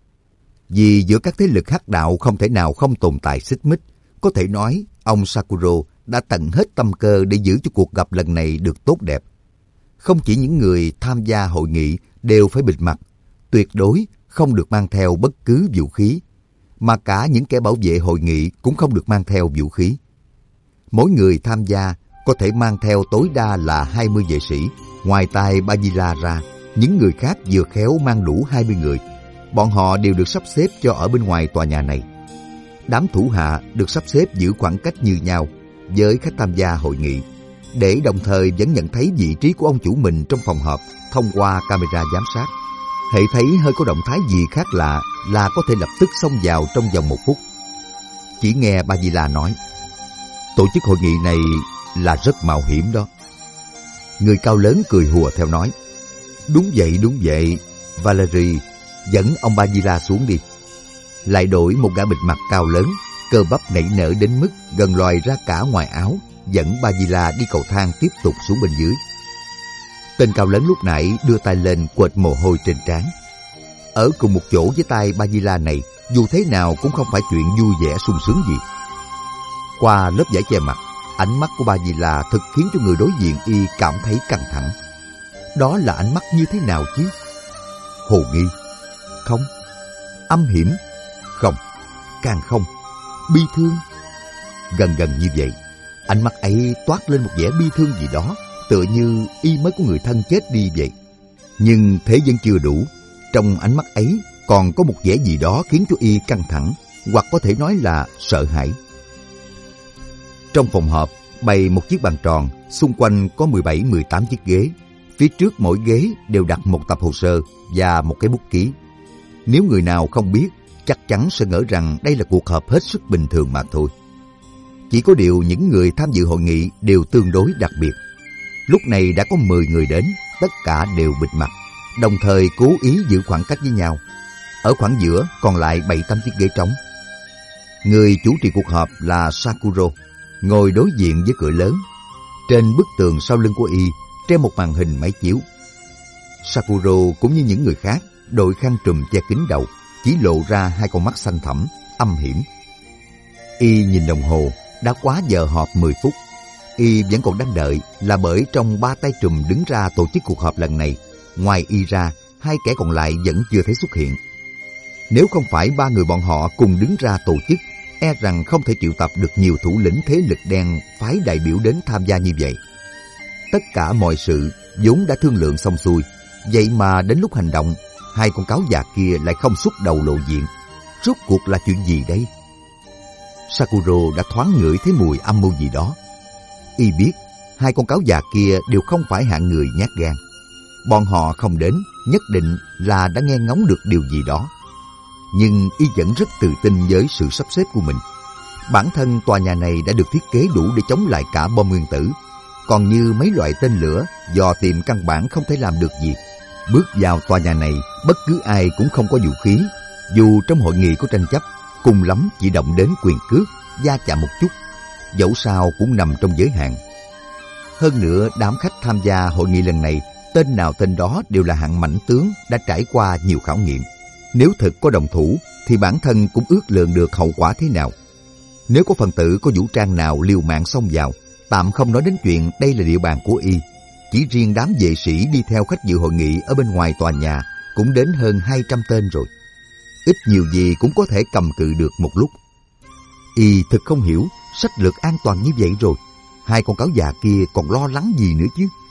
Vì giữa các thế lực hắc đạo không thể nào không tồn tại xích mích, có thể nói ông Sakuro đã tận hết tâm cơ để giữ cho cuộc gặp lần này được tốt đẹp. Không chỉ những người tham gia hội nghị đều phải bịt mặt, tuyệt đối không được mang theo bất cứ vũ khí, mà cả những kẻ bảo vệ hội nghị cũng không được mang theo vũ khí. Mỗi người tham gia có thể mang theo tối đa là hai mươi vệ sĩ. Ngoài tài Bajila ra, những người khác vừa khéo mang đủ hai mươi người. Bọn họ đều được sắp xếp cho ở bên ngoài tòa nhà này. Đám thủ hạ được sắp xếp giữ khoảng cách như nhau với khách tham gia hội nghị, để đồng thời vẫn nhận thấy vị trí của ông chủ mình trong phòng họp thông qua camera giám sát. Hễ thấy hơi có động thái gì khác lạ là có thể lập tức xông vào trong vòng một phút. Chỉ nghe Bajila nói, tổ chức hội nghị này là rất mạo hiểm đó. Người cao lớn cười hùa theo nói, đúng vậy, đúng vậy, Valerie, dẫn ông Bajila xuống đi. Lại đổi một gã bịt mặt cao lớn, cơ bắp nảy nở đến mức gần lòi ra cả ngoài áo, dẫn Bajila đi cầu thang tiếp tục xuống bên dưới. Tên cao lớn lúc nãy đưa tay lên quệt mồ hôi trên trán. Ở cùng một chỗ với tay Bajila này, dù thế nào cũng không phải chuyện vui vẻ sung sướng gì. Qua lớp vải che mặt, ánh mắt của Bajila thực khiến cho người đối diện y cảm thấy căng thẳng. Đó là ánh mắt như thế nào chứ? Hồ nghi? Không. Âm hiểm? Không. Càng không. Bi thương? Gần gần như vậy. Ánh mắt ấy toát lên một vẻ bi thương gì đó, tựa như y mới có người thân chết đi vậy. Nhưng thế vẫn chưa đủ. Trong ánh mắt ấy còn có một vẻ gì đó khiến cho y căng thẳng, hoặc có thể nói là sợ hãi. Trong phòng họp bày một chiếc bàn tròn, xung quanh có mười bảy mười tám chiếc ghế. Phía trước mỗi ghế đều đặt một tập hồ sơ và một cái bút ký. Nếu người nào không biết, chắc chắn sẽ ngỡ rằng đây là cuộc họp hết sức bình thường mà thôi. Chỉ có điều những người tham dự hội nghị đều tương đối đặc biệt. Lúc này đã có mười người đến, tất cả đều bịt mặt, đồng thời cố ý giữ khoảng cách với nhau. Ở khoảng giữa còn lại bảy tám chiếc ghế trống. Người chủ trì cuộc họp là Sakuro, ngồi đối diện với cửa lớn. Trên bức tường sau lưng của y treo một màn hình máy chiếu. Sakuro cũng như những người khác đội khăn trùm che kín đầu, chỉ lộ ra hai con mắt xanh thẳm, âm hiểm. Y nhìn đồng hồ, đã quá giờ họp mười phút. Y vẫn còn đang đợi là bởi trong ba tay trùm đứng ra tổ chức cuộc họp lần này, ngoài y ra hai kẻ còn lại vẫn chưa thấy xuất hiện. Nếu không phải ba người bọn họ cùng đứng ra tổ chức, e rằng không thể triệu tập được nhiều thủ lĩnh thế lực đen phái đại biểu đến tham gia như vậy. Tất cả mọi sự vốn đã thương lượng xong xuôi, vậy mà đến lúc hành động, hai con cáo già kia lại không xuất đầu lộ diện. Rốt cuộc là chuyện gì đây? Sakuro đã thoáng ngửi thấy mùi âm mưu gì đó. Y biết hai con cáo già kia đều không phải hạng người nhát gan. Bọn họ không đến, nhất định là đã nghe ngóng được điều gì đó. Nhưng y vẫn rất tự tin với sự sắp xếp của mình. Bản thân tòa nhà này đã được thiết kế đủ để chống lại cả bom nguyên tử. Còn như mấy loại tên lửa, dò tìm căn bản không thể làm được gì. Bước vào tòa nhà này, bất cứ ai cũng không có vũ khí. Dù trong hội nghị có tranh chấp, cùng lắm chỉ động đến quyền cước, va chạm một chút. Dẫu sao cũng nằm trong giới hạn. Hơn nữa, đám khách tham gia hội nghị lần này, tên nào tên đó đều là hạng mãnh tướng đã trải qua nhiều khảo nghiệm. Nếu thực có đồng thủ, thì bản thân cũng ước lượng được hậu quả thế nào. Nếu có phần tử có vũ trang nào liều mạng xông vào, tạm không nói đến chuyện đây là địa bàn của y, chỉ riêng đám vệ sĩ đi theo khách dự hội nghị ở bên ngoài tòa nhà cũng đến hơn hai trăm tên rồi. Ít nhiều gì cũng có thể cầm cự được một lúc. Y thực không hiểu, sách lược an toàn như vậy rồi, hai con cáo già kia còn lo lắng gì nữa chứ.